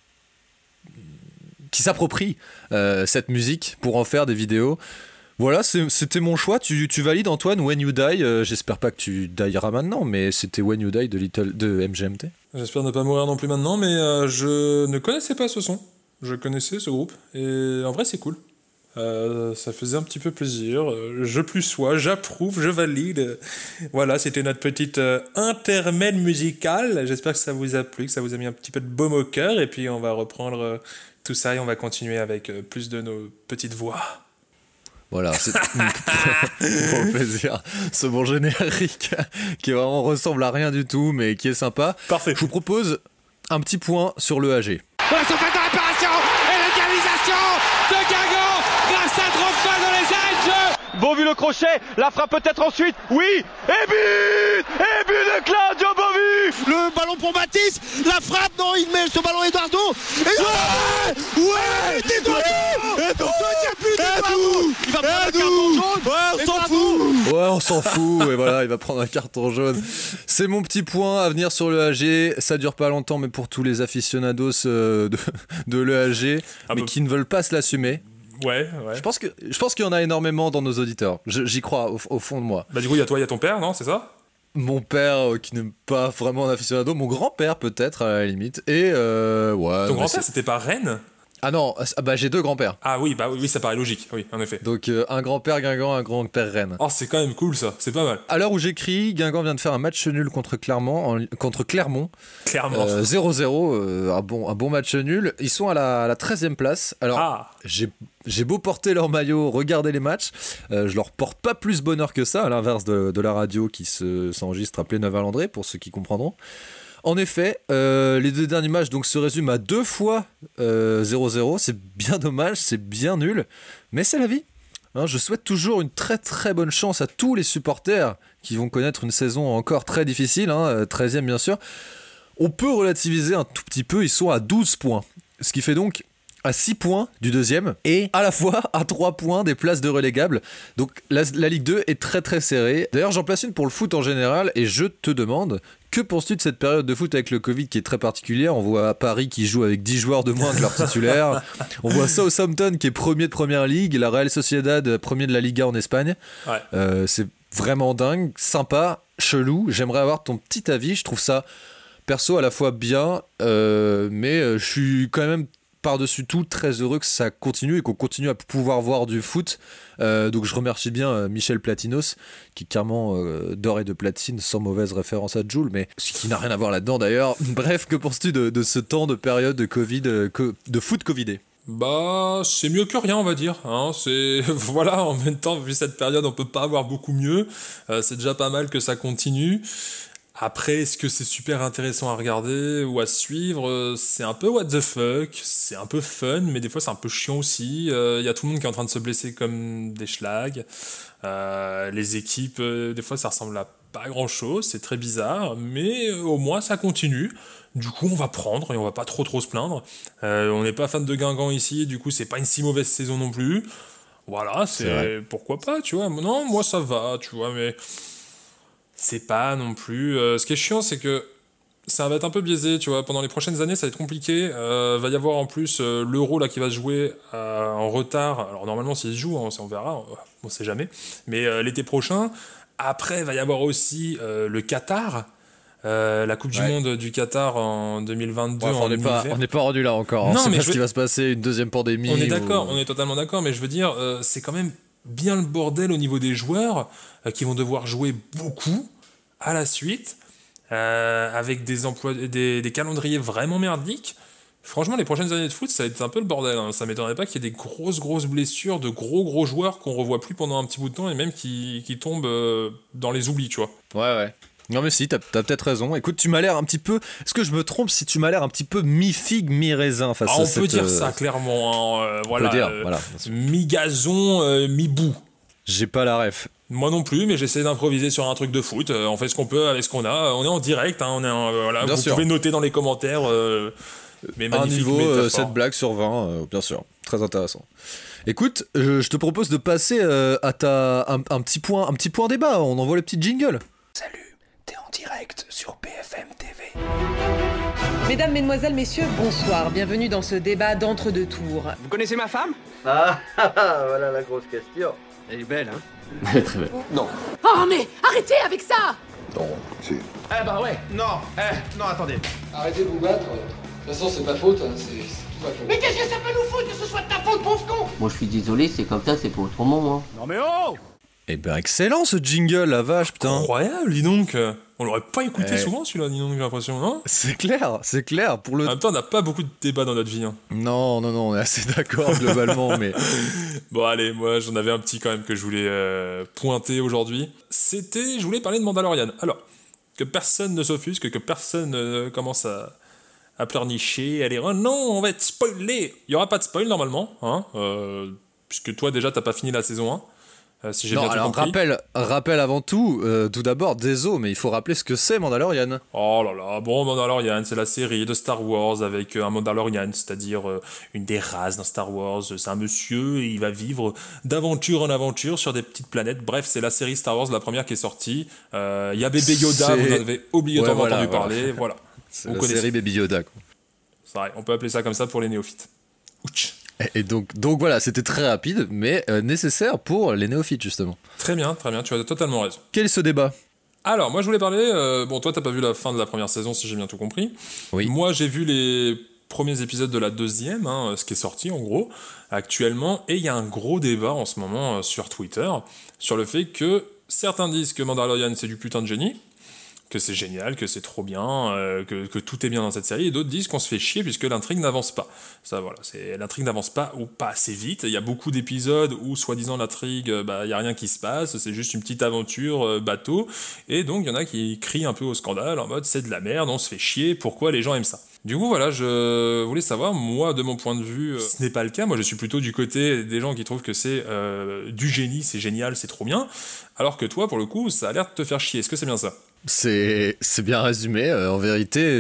qui s'approprient cette musique pour en faire des vidéos. Voilà, c'était mon choix. Tu valides, Antoine, When You Die. J'espère pas que tu dieras maintenant, mais c'était When You Die de MGMT. J'espère ne pas mourir non plus maintenant, mais je ne connaissais pas ce son. Je connaissais ce groupe, et en vrai, c'est cool. Ça faisait un petit peu plaisir. Je plus sois, j'approuve, je valide. Voilà, c'était notre petite intermède musical. J'espère que ça vous a plu, que ça vous a mis un petit peu de baume au cœur, et puis on va reprendre tout ça et on va continuer avec plus de nos petites voix. Voilà, c'est pour le plaisir. Ce bon générique qui vraiment ressemble à rien du tout, mais qui est sympa. Parfait. Je vous propose un petit point sur l'EAG. Voilà, se fait de réparation et l'égalisation de Guingamp grâce à Drogba dans les arrêts de jeu. Beauvu le crochet, la frappe peut-être ensuite. Oui, et but de Claudio Beauvu. Le ballon pour Baptiste, la frappe, non, il met ce ballon Eduardo. Ouais, Eduardo. Il va prendre un carton jaune. Ouais, on s'en fout. Ouais, on s'en fout. Et voilà, il va prendre un carton jaune. C'est mon petit point à venir sur l'EAG. Ça dure pas longtemps, mais pour tous les aficionados de l'EAG, mais qui ne veulent pas se l'assumer. Ouais. Je pense qu'il y en a énormément dans nos auditeurs. J'y crois au fond de moi. Bah du coup, il y a toi, il y a ton père, non, c'est ça? Mon père qui n'est pas vraiment un aficionado, mon grand-père peut-être à la limite. Et ouais. Ton grand-père, c'était pas Rennes? Ah non, j'ai 2 grands-pères. Ah oui, oui, ça paraît logique, oui, en effet. Donc un grand-père Guingamp, un grand-père Rennes. Oh, c'est quand même cool ça, c'est pas mal. À l'heure où j'écris, Guingamp vient de faire un match nul contre Clermont. 0-0, un bon match nul. Ils sont à la 13e place. Alors, j'ai beau porter leur maillot, regarder les matchs, je leur porte pas plus bonheur que ça, à l'inverse de la radio qui s'enregistre à Pléneuve-Valandré, pour ceux qui comprendront. En effet, les 2 derniers matchs donc, se résument à 2 fois 0-0. C'est bien dommage, c'est bien nul, mais c'est la vie. Je souhaite toujours une très très bonne chance à tous les supporters qui vont connaître une saison encore très difficile, 13e bien sûr. On peut relativiser un tout petit peu, ils sont à 12 points, ce qui fait donc à 6 points du 2e et à la fois à 3 points des places de relégables. Donc la Ligue 2 est très très serrée. D'ailleurs, j'en place une pour le foot en général et je te demande, que penses-tu de cette période de foot avec le Covid qui est très particulière? On voit Paris qui joue avec 10 joueurs de moins que leur titulaire. On voit Southampton qui est premier de Première Ligue, la Real Sociedad premier de la Liga en Espagne. Ouais. C'est vraiment dingue, sympa, chelou. J'aimerais avoir ton petit avis. Je trouve ça perso à la fois bien, mais je suis quand même par-dessus tout très heureux que ça continue et qu'on continue à pouvoir voir du foot. Donc je remercie bien Michel Platinos qui clairement d'or et de platine, sans mauvaise référence à Jul, mais ce qui n'a rien à voir là-dedans d'ailleurs. Bref, que penses-tu de ce temps de période de Covid, de foot covidé? Bah, c'est mieux que rien, on va dire. Voilà, en même temps, vu cette période, on peut pas avoir beaucoup mieux. C'est déjà pas mal que ça continue. Après, est-ce que c'est super intéressant à regarder ou à suivre? C'est un peu what the fuck, c'est un peu fun, mais des fois c'est un peu chiant aussi. Il y a tout le monde qui est en train de se blesser comme des schlags. Les équipes, des fois ça ressemble à pas grand-chose, c'est très bizarre, mais au moins ça continue. Du coup, on va prendre et on va pas trop se plaindre. On n'est pas fan de Guingamp ici, du coup c'est pas une si mauvaise saison non plus. Voilà, c'est pourquoi pas, tu vois. Non, moi ça va, tu vois, mais c'est pas non plus... ce qui est chiant, c'est que ça va être un peu biaisé, tu vois. Pendant les prochaines années, ça va être compliqué. Va y avoir en plus l'Euro là qui va se jouer en retard. Alors normalement, s'il se joue, on verra, on sait jamais. Mais l'été prochain, après, va y avoir aussi le Qatar. La Coupe du Monde du Qatar en 2022. On n'est pas rendu là encore. Non, mais ce qui va se passer, une deuxième pandémie. On est d'accord, on est totalement d'accord, mais je veux dire, c'est quand même bien le bordel au niveau des joueurs qui vont devoir jouer beaucoup à la suite, avec des calendriers vraiment merdiques. Franchement, les prochaines années de foot, ça va être un peu le bordel. Hein. Ça m'étonnerait pas qu'il y ait des grosses blessures de gros joueurs qu'on revoit plus pendant un petit bout de temps et même qui tombent dans les oublis, tu vois. Ouais. Non mais si, t'as peut-être raison. Écoute, tu m'as l'air un petit peu... Est-ce que je me trompe si tu m'as l'air un petit peu mi-figue, mi-raisin face à cette... On peut dire ça, clairement. Hein. Voilà, voilà. Mi-gazon, mi-boue. J'ai pas la ref. Moi non plus, mais j'essaie d'improviser sur un truc de foot. On fait ce qu'on peut avec ce qu'on a. On est en direct, hein. Voilà. Vous pouvez noter dans les commentaires... mais un niveau métaphore. 7 blagues sur 20, bien sûr. Très intéressant. Écoute, je te propose de passer à un petit point débat. On envoie le petit jingle. Salut, t'es en direct sur BFM TV. Mesdames, Mesdemoiselles, Messieurs, bonsoir. Bienvenue dans ce débat d'entre-deux tours. Vous connaissez ma femme? Voilà la grosse question. Elle est belle, hein? Elle est très belle. Non. Oh, mais arrêtez avec ça! Non, si. Eh bah ouais, non, attendez. Arrêtez de vous battre. De toute façon, c'est pas faute, hein. C'est tout ma faute. Mais qu'est-ce que ça peut nous foutre que ce soit de ta faute, pauvre con? Moi, je suis désolé, c'est comme ça, c'est pas autrement, moi. Non mais oh! Eh ben excellent ce jingle, la vache, putain. Incroyable, dis donc. On l'aurait pas écouté souvent celui-là, dis donc, j'ai l'impression, non? C'est clair. Pour le... En même temps, on n'a pas beaucoup de débats dans notre vie. Hein. Non, on est assez d'accord globalement, mais... Bon allez, moi j'en avais un petit quand même que je voulais pointer aujourd'hui. Je voulais parler de Mandalorian. Alors, que personne ne s'offusque, que personne commence à pleurnicher, à dire oh non, on va être spoilé. Il y aura pas de spoil normalement, hein, puisque toi déjà t'as pas fini la saison 1. Si j'ai bien tout compris. Rappel avant tout d'abord, désolé, mais il faut rappeler ce que c'est Mandalorian. Oh là là, bon, Mandalorian, c'est la série de Star Wars avec un Mandalorian, c'est-à-dire une des races dans Star Wars. C'est un monsieur et il va vivre d'aventure en aventure sur des petites planètes. Bref, c'est la série Star Wars, la première qui est sortie. Il y a Baby Yoda, vous en avez obligatoirement entendu parler. Voilà. C'est la série Baby Yoda, quoi. C'est vrai, on peut appeler ça comme ça pour les néophytes. Ouch. Et donc voilà, c'était très rapide, mais nécessaire pour les néophytes, justement. Très bien, tu as totalement raison. Quel est ce débat ? Alors, moi je voulais parler... bon, toi t'as pas vu la fin de la première saison, si j'ai bien tout compris. Oui. Moi j'ai vu les premiers épisodes de la deuxième, hein, ce qui est sorti en gros, actuellement, et il y a un gros débat en ce moment sur Twitter, sur le fait que certains disent que Mandalorian c'est du putain de génie, que c'est génial, que c'est trop bien, que tout est bien dans cette série, et d'autres disent qu'on se fait chier puisque l'intrigue n'avance pas. Ça, voilà, l'intrigue n'avance pas ou pas assez vite. Il y a beaucoup d'épisodes où, soi-disant, l'intrigue, il y a rien qui se passe, c'est juste une petite aventure bateau, et donc il y en a qui crient un peu au scandale en mode c'est de la merde, on se fait chier, pourquoi les gens aiment ça? Du coup, voilà, je voulais savoir, moi, de mon point de vue, ce n'est pas le cas. Moi, je suis plutôt du côté des gens qui trouvent que c'est du génie, c'est génial, c'est trop bien. Alors que toi, pour le coup, ça a l'air de te faire chier. Est-ce que c'est bien ça? C'est bien résumé. En vérité,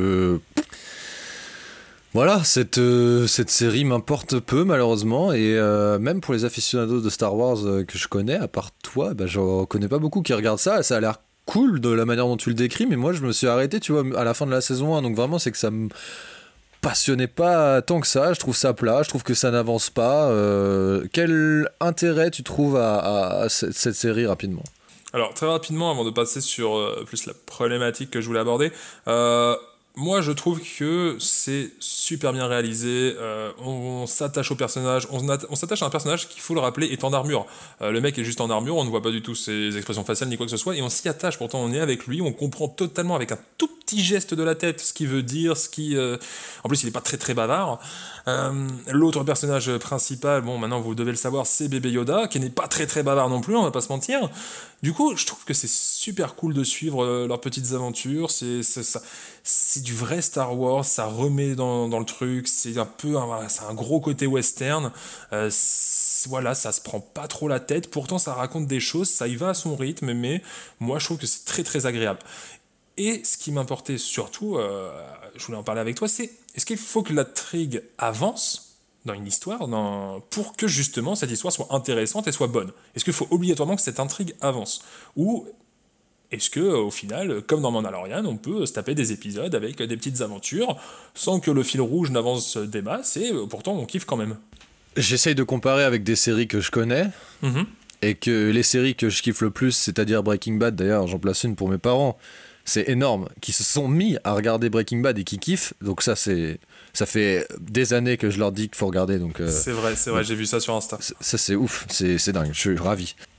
Voilà, cette série m'importe peu, malheureusement. Et même pour les aficionados de Star Wars que je connais, à part toi, j'en connais pas beaucoup qui regardent ça. Ça a l'air cool de la manière dont tu le décris, mais moi je me suis arrêté, tu vois, à la fin de la saison 1, donc vraiment c'est que ça me passionnait pas tant que ça, je trouve ça plat, je trouve que ça n'avance pas. Quel intérêt tu trouves à cette série rapidement? Alors très rapidement, avant de passer sur plus la problématique que je voulais aborder, moi je trouve que c'est super bien réalisé, on s'attache au personnage, on s'attache à un personnage qu'il faut le rappeler est en armure. Le mec est juste en armure, on ne voit pas du tout ses expressions faciales ni quoi que ce soit, et on s'y attache, pourtant on est avec lui, on comprend totalement avec un tout petit geste de la tête ce qu'il veut dire, en plus il n'est pas très très bavard. L'autre personnage principal, bon maintenant vous devez le savoir, c'est Bébé Yoda, qui n'est pas très très bavard non plus, on va pas se mentir. Du coup, je trouve que c'est super cool de suivre leurs petites aventures, c'est du vrai Star Wars, ça remet dans le truc, c'est un gros côté western, voilà, ça se prend pas trop la tête, pourtant ça raconte des choses, ça y va à son rythme, mais moi je trouve que c'est très très agréable. Et ce qui m'importait surtout, je voulais en parler avec toi, c'est est-ce qu'il faut que l'intrigue avance dans une histoire pour que justement cette histoire soit intéressante et soit bonne? Est-ce qu'il faut obligatoirement que cette intrigue avance? Ou est-ce que au final, comme dans Mandalorian, on peut se taper des épisodes avec des petites aventures sans que le fil rouge n'avance des masses et pourtant on kiffe quand même? J'essaye de comparer avec des séries que je connais. Et que les séries que je kiffe le plus, c'est-à-dire Breaking Bad, d'ailleurs j'en place une pour mes parents, c'est énorme, qui se sont mis à regarder Breaking Bad et qui kiffent, donc ça fait des années que je leur dis qu'il faut regarder, donc c'est vrai, j'ai vu ça sur Insta. Ça c'est ouf, c'est dingue, je suis ravi.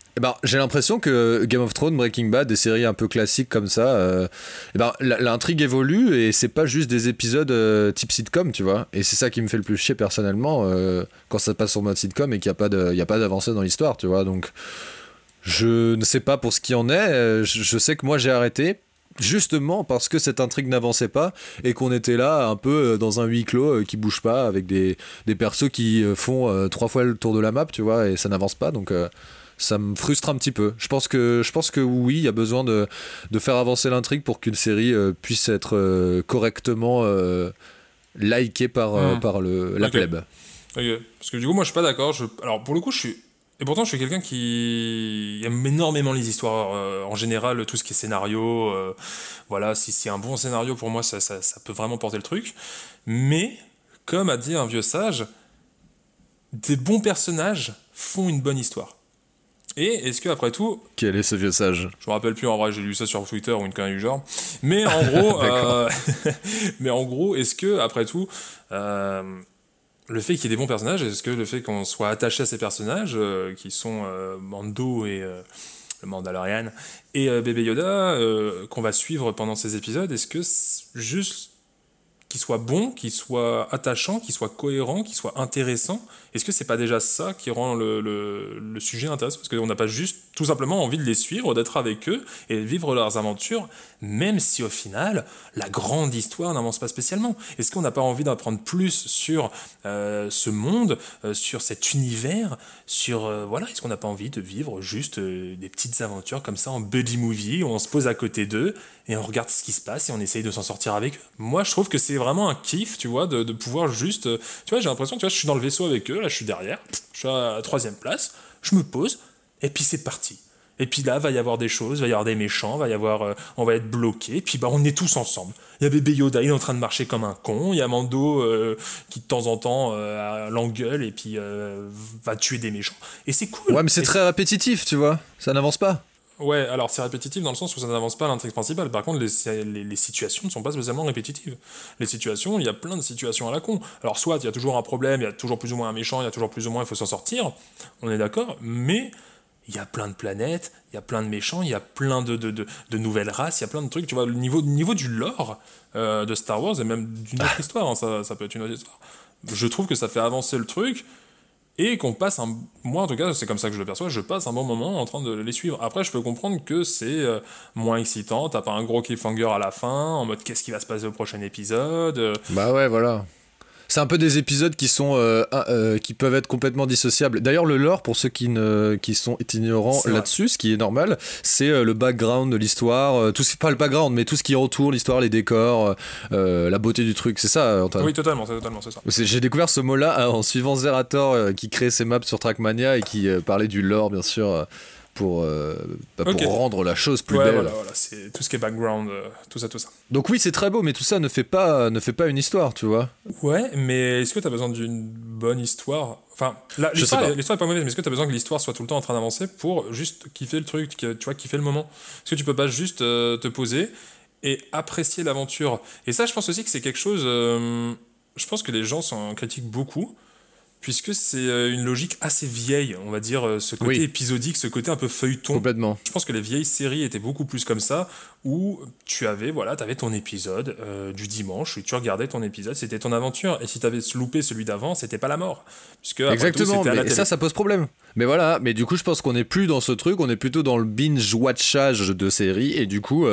J'ai l'impression que Game of Thrones, Breaking Bad, des séries un peu classiques comme ça, l'intrigue évolue et c'est pas juste des épisodes type sitcom, tu vois. Et c'est ça qui me fait le plus chier personnellement quand ça passe sur mode sitcom et qu'il n'y a pas d'avancée dans l'histoire, tu vois. Donc je ne sais pas pour ce qui en est. Je sais que moi j'ai arrêté. Justement parce que cette intrigue n'avançait pas et qu'on était là un peu dans un huis clos qui bouge pas avec des persos qui font 3 fois le tour de la map, tu vois, et ça n'avance pas, donc ça me frustre un petit peu. Je pense que oui, il y a besoin de faire avancer l'intrigue pour qu'une série puisse être correctement likée par la plèbe. Ok, parce que du coup moi je suis pas d'accord. Alors pour le coup et pourtant, je suis quelqu'un qui aime énormément les histoires, en général, tout ce qui est scénario. Voilà, si c'est un bon scénario, pour moi, ça peut vraiment porter le truc. Mais, comme a dit un vieux sage, des bons personnages font une bonne histoire. Et est-ce que après tout... Quel est ce vieux sage ? Je me rappelle plus, en vrai, j'ai lu ça sur Twitter ou une connerie du genre. Mais en gros, est-ce que, après tout... le fait qu'il y ait des bons personnages, est-ce que le fait qu'on soit attaché à ces personnages, qui sont Mando et le Mandalorian, et Bébé Yoda, qu'on va suivre pendant ces épisodes, est-ce que juste qu'il soit bon, qu'il soit attachant, qu'il soit cohérent, qu'il soit intéressant, est-ce que c'est pas déjà ça qui rend le sujet intéressant ? Parce qu'on n'a pas juste tout simplement envie de les suivre, d'être avec eux et de vivre leurs aventures, même si au final, la grande histoire n'avance pas spécialement. Est-ce qu'on n'a pas envie d'apprendre plus sur ce monde, sur cet univers, voilà, est-ce qu'on n'a pas envie de vivre juste des petites aventures comme ça en buddy movie, où on se pose à côté d'eux et on regarde ce qui se passe et on essaye de s'en sortir avec eux. Moi, je trouve que c'est vraiment un kiff, tu vois, de pouvoir juste... tu vois, j'ai l'impression, tu vois, je suis dans le vaisseau avec eux, là, je suis derrière, je suis à la 3e place, je me pose, et puis c'est parti. Et puis là, va y avoir des choses, va y avoir des méchants, on va être bloqué, et puis on est tous ensemble. Il y a Bébé Yoda, il est en train de marcher comme un con, il y a Mando qui de temps en temps l'engueule, et puis va tuer des méchants. Et c'est cool. Ouais, mais c'est très répétitif, tu vois, ça n'avance pas. Ouais, alors c'est répétitif dans le sens où ça n'avance pas à l'intrigue principale. Par contre, les situations ne sont pas spécialement répétitives. Les situations, il y a plein de situations à la con. Alors soit il y a toujours un problème, il y a toujours plus ou moins un méchant, il y a toujours plus ou moins il faut s'en sortir, on est d'accord, mais il y a plein de planètes, il y a plein de méchants, il y a plein de nouvelles races, il y a plein de trucs, tu vois, le niveau du lore de Star Wars, et même d'une autre histoire, hein, ça peut être une autre histoire. Je trouve que ça fait avancer le truc, et qu'on passe moi en tout cas c'est comme ça que je le perçois, je passe un bon moment en train de les suivre. Après je peux comprendre que c'est moins excitant, t'as pas un gros cliffhanger à la fin en mode qu'est-ce qui va se passer au prochain épisode. Bah ouais, voilà. C'est un peu des épisodes qui sont qui peuvent être complètement dissociables. D'ailleurs, le lore, pour ceux qui sont ignorants là-dessus, ce qui est normal, c'est le background de l'histoire, pas le background, mais tout ce qui entoure l'histoire, les décors, la beauté du truc. C'est ça, Antoine ? Oui, totalement, c'est ça. J'ai découvert ce mot-là en suivant Zerator, qui créait ses maps sur Trackmania et qui parlait du lore, bien sûr. Pour rendre la chose plus belle. Voilà, c'est tout ce qui est background, tout ça. Donc oui, c'est très beau, mais tout ça ne fait pas une histoire, tu vois. Ouais, mais est-ce que t'as besoin d'une bonne histoire ? Enfin, l'histoire est pas mauvaise, mais est-ce que t'as besoin que l'histoire soit tout le temps en train d'avancer pour juste kiffer le truc, tu vois, kiffer le moment ? Est-ce que tu peux pas juste te poser et apprécier l'aventure ? Et ça, je pense aussi que c'est quelque chose... je pense que les gens s'en critiquent beaucoup, puisque c'est une logique assez vieille, on va dire, ce côté épisodique, ce côté un peu feuilleton. Complètement. Je pense que les vieilles séries étaient beaucoup plus comme ça, où t'avais ton épisode du dimanche, et tu regardais ton épisode, c'était ton aventure, et si t'avais loupé celui d'avant, c'était pas la mort. Puisque, exactement, tout, mais ça pose problème. Mais voilà, mais du coup, je pense qu'on n'est plus dans ce truc, on est plutôt dans le binge-watchage de séries, et du coup,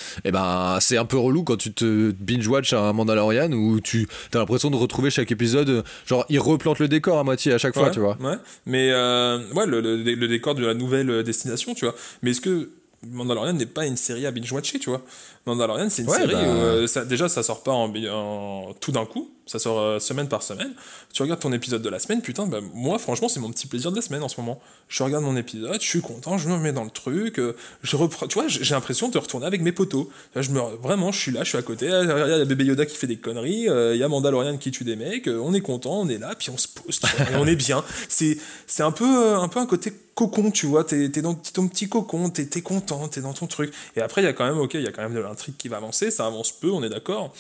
c'est un peu relou quand tu te binge-watch un Mandalorian, où tu as l'impression de retrouver chaque épisode, genre, il replante le décor à moitié à chaque fois, tu vois. Ouais, mais le décor de la nouvelle destination, tu vois. Mais est-ce que Mandalorian n'est pas une série à binge-watcher, tu vois ? Mandalorian, c'est une série où ça sort pas en tout d'un coup, ça sort semaine par semaine. Tu regardes ton épisode de la semaine, putain, moi franchement c'est mon petit plaisir de la semaine en ce moment. Je regarde mon épisode, je suis content, je me mets dans le truc, je reprends, tu vois, j'ai l'impression de retourner avec mes potos. Vraiment, je suis là, je suis à côté, il y a Bébé Yoda qui fait des conneries, il y a Mandalorian qui tue des mecs, on est content, on est là, puis on se pose, et on est bien. C'est un peu un côté cocon, tu vois, t'es dans ton petit cocon, t'es content, t'es dans ton truc. Et après, il y a quand même de l'intrigue qui va avancer, ça avance peu, on est d'accord.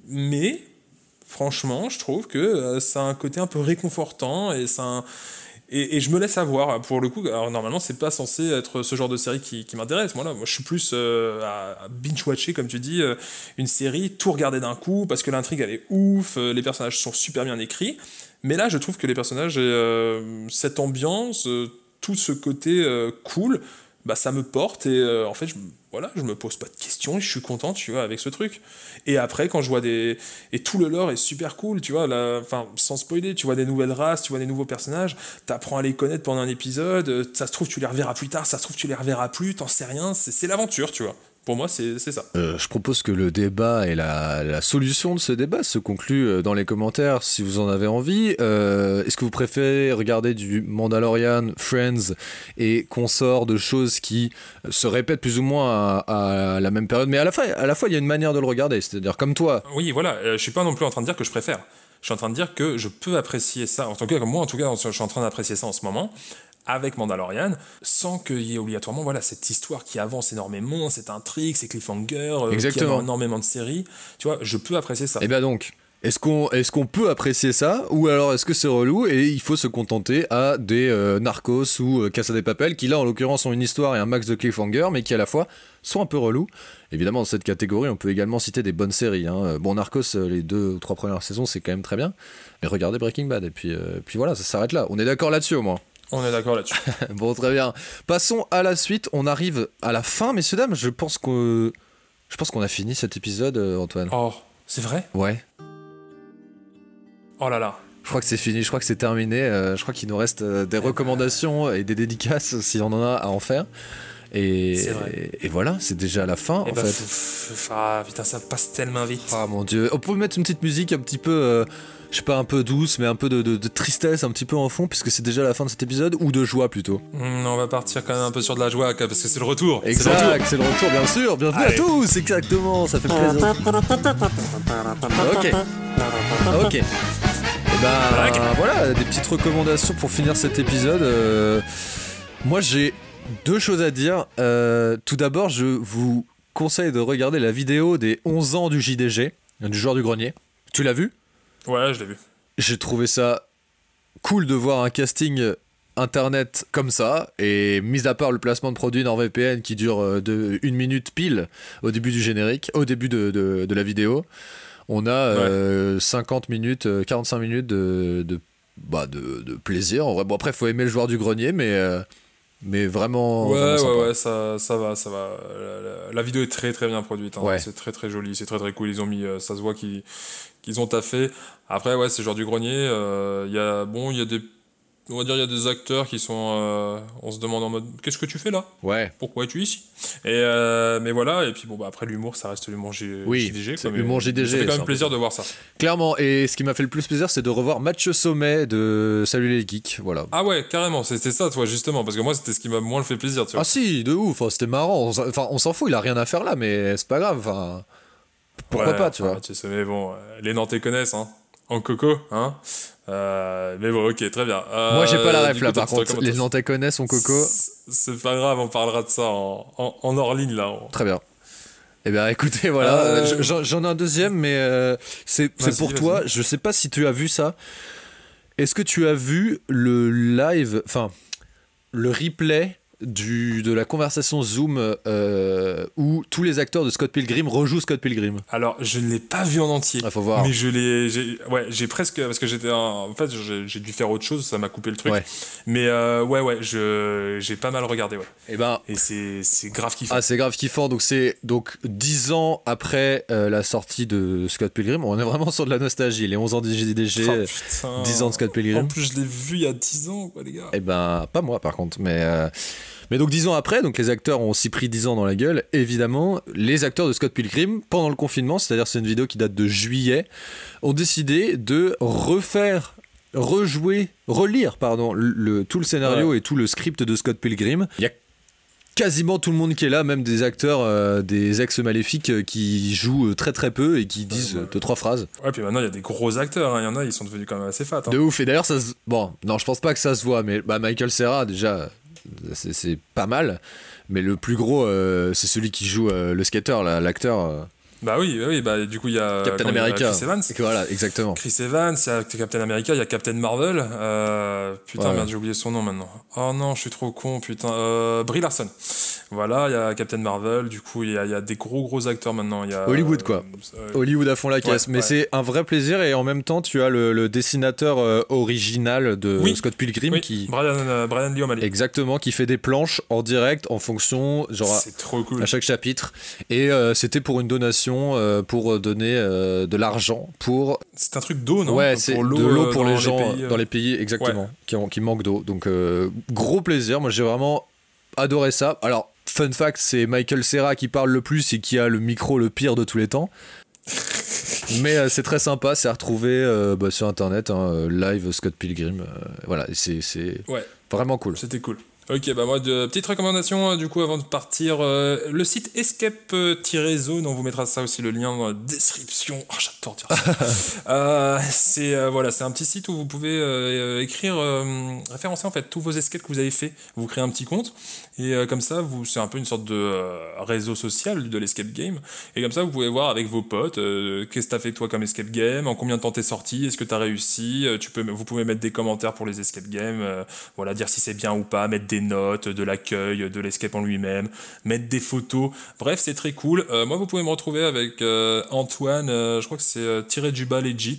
Mais franchement, je trouve que ça a un côté un peu réconfortant, et Et je me laisse avoir, pour le coup. Alors normalement, c'est pas censé être ce genre de série qui m'intéresse. Moi, je suis plus à binge-watcher, comme tu dis, une série, tout regarder d'un coup, parce que l'intrigue, elle est ouf, les personnages sont super bien écrits. Mais là, je trouve que les personnages et cette ambiance, tout ce côté cool, bah, ça me porte. Et en fait, je me pose pas de questions et je suis content, tu vois, avec ce truc. Et après, quand je vois et tout le lore est super cool, tu vois, enfin, sans spoiler, tu vois des nouvelles races, tu vois des nouveaux personnages, t'apprends à les connaître pendant un épisode, ça se trouve, tu les reverras plus tard, ça se trouve, tu les reverras plus, t'en sais rien, c'est l'aventure, tu vois. Pour moi, c'est ça. Je propose que le débat et la solution de ce débat se concluent dans les commentaires si vous en avez envie. Est-ce que vous préférez regarder du Mandalorian, Friends et consorts de choses qui se répètent plus ou moins à la même période, mais à la fois il y a une manière de le regarder, c'est-à-dire comme toi. Oui, voilà, je suis pas non plus en train de dire que je préfère. Je suis en train de dire que je peux apprécier ça, en tout cas, comme moi, je suis en train d'apprécier ça en ce moment, avec Mandalorian, sans qu'il y ait obligatoirement cette histoire qui avance énormément, cette intrigue, ces cliffhangers, qui a énormément de séries. Tu vois, je peux apprécier ça. Et bien donc, est-ce qu'on peut apprécier ça, ou alors est-ce que c'est relou et il faut se contenter à des Narcos ou Casa de Papel, qui là en l'occurrence ont une histoire et un max de cliffhanger, mais qui à la fois sont un peu relous. Évidemment, dans cette catégorie, on peut également citer des bonnes séries. Bon, Narcos, les 2 ou 3 premières saisons, c'est quand même très bien, mais regardez Breaking Bad, et puis voilà, ça s'arrête là. On est d'accord là-dessus au moins. On est d'accord là-dessus. Bon, très bien. Passons à la suite. On arrive à la fin, messieurs, dames. Je pense qu'on a fini cet épisode, Antoine. Oh, c'est vrai ? Ouais. Oh là là. Je crois que c'est fini, je crois que c'est terminé. Je crois qu'il nous reste des recommandations et des dédicaces si on en a à en faire. Et voilà, c'est déjà la fin, en fait. Putain, ça passe tellement vite. Ah mon Dieu. On peut mettre une petite musique un petit peu... je sais pas, un peu douce, mais un peu de tristesse un petit peu en fond, puisque c'est déjà la fin de cet épisode, ou de joie plutôt. On va partir quand même un peu sur de la joie, parce que c'est le retour. Exact, c'est le retour, bien sûr. Bienvenue à tous, exactement, ça fait plaisir. Ok. Et voilà, des petites recommandations pour finir cet épisode. Moi, j'ai 2 choses à dire. Tout d'abord, je vous conseille de regarder la vidéo des 11 ans du JDG, du joueur du grenier. Tu l'as vu ? Ouais, je l'ai vu. J'ai trouvé ça cool de voir un casting internet comme ça, et mis à part le placement de produit NordVPN qui dure de 1 minute pile au début du générique, au début de la vidéo, on a 50 minutes, 45 minutes de plaisir. En vrai, bon, après, faut aimer le joueur du grenier, mais vraiment. Ouais, ça va. La vidéo est très très bien produite. Hein. Ouais. C'est très très joli, c'est très très cool. Ils ont mis, ça se voit qu'ils ont taffé. Après, ouais, c'est genre du grenier. Il y a des acteurs qui sont. On se demande en mode, qu'est-ce que tu fais là ? Ouais. Pourquoi es-tu ici ? Mais voilà. Et puis bon, après l'humour, ça reste l'humour JDG. C'est l'humour JDG. Ça fait quand même plaisir de voir ça. Clairement. Et ce qui m'a fait le plus plaisir, c'est de revoir Mathieu Sommet de Salut les Geeks. Voilà. Ah ouais, carrément. C'était ça, toi, justement, parce que moi, c'était ce qui m'a moins fait plaisir. Tu vois. Ah si, de ouf. C'était marrant. On s'en fout. Il a rien à faire là, mais c'est pas grave. Enfin, pourquoi pas, tu vois. Mathieu Sommet, bon, les Nantais connaissent, hein. En coco, hein. Mais bon, ok, très bien. Moi, j'ai pas la ref là, par contre. Les Nantais connaissent son coco. C'est pas grave, on parlera de ça en hors ligne là. Très bien. Eh bien, écoutez, voilà. J'en ai un deuxième, mais c'est pour toi. Je sais pas si tu as vu ça. Est-ce que tu as vu le live, enfin, le replay de la conversation Zoom où tous les acteurs de Scott Pilgrim rejouent Scott Pilgrim? Alors, je ne l'ai pas vu en entier. Faut voir. Mais j'ai presque, parce que en fait, j'ai dû faire autre chose, ça m'a coupé le truc. Ouais. Mais j'ai pas mal regardé, ouais. Et c'est grave kiffant. Ah, c'est grave kiffant. Donc 10 ans après la sortie de Scott Pilgrim, on est vraiment sur de la nostalgie. Les 11 ans du JDG, 10 ans de Scott Pilgrim. En plus, je l'ai vu il y a 10 ans, quoi, les gars. Pas moi, par contre, mais donc 10 ans après, donc les acteurs ont aussi pris 10 ans dans la gueule. Évidemment, les acteurs de Scott Pilgrim, pendant le confinement, c'est-à-dire c'est une vidéo qui date de juillet, ont décidé de relire tout le scénario et tout le script de Scott Pilgrim. Il y a quasiment tout le monde qui est là, même des acteurs, des ex-maléfiques qui jouent très très peu et qui disent 2-3 phrases. Ouais, puis maintenant il y a des gros acteurs, hein. Il y en a, ils sont devenus quand même assez fat. Hein. De ouf, et d'ailleurs, bon, non, je pense pas que ça se voit, mais Michael Cera, déjà, c'est pas mal, mais le plus gros, c'est celui qui joue le skater, l'acteur. Bah oui, bah du coup il y a Captain America. Chris Evans. Voilà, exactement. Chris Evans, il y a Captain America, il y a Captain Marvel. Putain, merde, j'ai oublié son nom maintenant. Oh non, je suis trop con, putain. Brie Larson. Voilà, il y a Captain Marvel. Du coup, il y a des gros acteurs maintenant. Il y a Hollywood, quoi. Hollywood à fond la caisse. Mais c'est un vrai plaisir, et en même temps, tu as le dessinateur original de Scott Pilgrim qui. Brian Lee O'Malley. Exactement, qui fait des planches en direct en fonction, genre c'est trop cool. À chaque chapitre. Et c'était pour une donation, pour donner de l'argent pour. C'est un truc d'eau, non? Ouais, c'est de l'eau pour les gens pays, dans les pays, exactement, qui manquent d'eau. Donc gros plaisir. Moi, j'ai vraiment adoré ça. Alors, fun fact, c'est Michael Cera qui parle le plus et qui a le micro le pire de tous les temps. Mais c'est très sympa, c'est à retrouver sur internet, live Scott Pilgrim. Voilà, c'est vraiment cool. C'était cool. Ok, bah moi, petite recommandation du coup avant de partir, le site Escape-Zone, on vous mettra ça aussi, le lien dans la description. Oh, j'adore dire ça. C'est un petit site où vous pouvez écrire, référencer en fait tous vos escapes que vous avez fait. Vous créez un petit compte et comme ça, c'est un peu une sorte de réseau social de l'escape game. Et comme ça, vous pouvez voir avec vos potes qu'est-ce que t'as fait toi comme escape game, en combien de temps t'es sorti, est-ce que t'as réussi. Vous pouvez mettre des commentaires pour les escape games, dire si c'est bien ou pas, mettre des notes, de l'accueil, de l'escape en lui-même, mettre des photos. Bref, c'est très cool. Moi, vous pouvez me retrouver avec Antoine, je crois que c'est tiré du bas legit.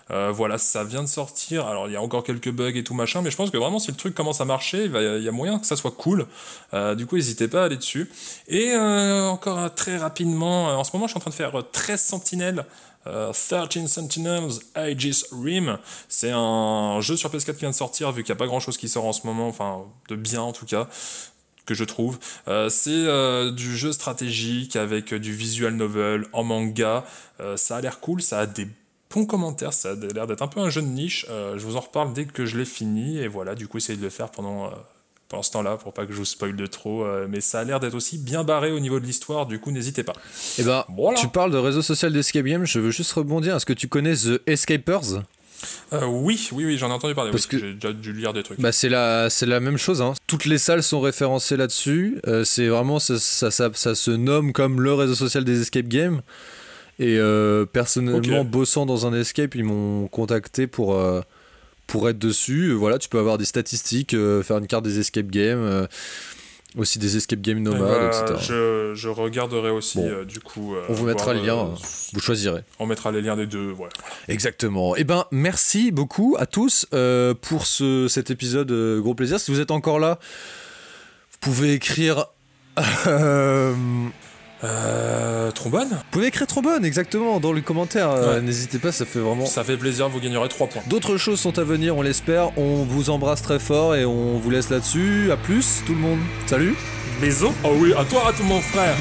Ça vient de sortir. Alors, il y a encore quelques bugs et tout machin, mais je pense que vraiment, si le truc commence à marcher, il y a moyen que ça soit cool. Du coup, n'hésitez pas à aller dessus. Et encore très rapidement, en ce moment, je suis en train de faire 13 Sentinelles. 13 Sentinels Aegis Rim, c'est un jeu sur PS4 qui vient de sortir, vu qu'il n'y a pas grand chose qui sort en ce moment, enfin de bien en tout cas, que je trouve. C'est du jeu stratégique avec du visual novel en manga. Ça a l'air cool, ça a des bons commentaires, ça a l'air d'être un peu un jeu de niche. Je vous en reparle dès que je l'ai fini, et voilà, du coup essayez de le faire pendant ce temps-là, pour pas que je vous spoil de trop, mais ça a l'air d'être aussi bien barré au niveau de l'histoire, du coup n'hésitez pas. Et voilà. Tu parles de réseau social d'escape game, je veux juste rebondir, est-ce que tu connais The Escapers? Oui, j'en ai entendu parler, parce que j'ai déjà dû lire des trucs. C'est la même chose, hein. Toutes les salles sont référencées là-dessus, c'est vraiment, ça se nomme comme le réseau social des escape games, et personnellement, bossant dans un escape, ils m'ont contacté pour être dessus. Voilà, tu peux avoir des statistiques, faire une carte des escape games, aussi des escape games nomades, etc. Je regarderai aussi, du coup. On vous mettra le lien, vous choisirez. On mettra les liens des deux, voilà. Exactement. Et merci beaucoup à tous pour cet épisode, gros plaisir. Si vous êtes encore là, vous pouvez écrire. Trombone. Vous pouvez écrire Trombone, exactement, dans les commentaires. N'hésitez pas, ça fait plaisir, vous gagnerez 3 points. D'autres choses sont à venir, on l'espère. On vous embrasse très fort et on vous laisse là-dessus. À plus, tout le monde. Salut. Bisous. Oh oui, à toi, à tout mon frère.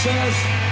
chaise.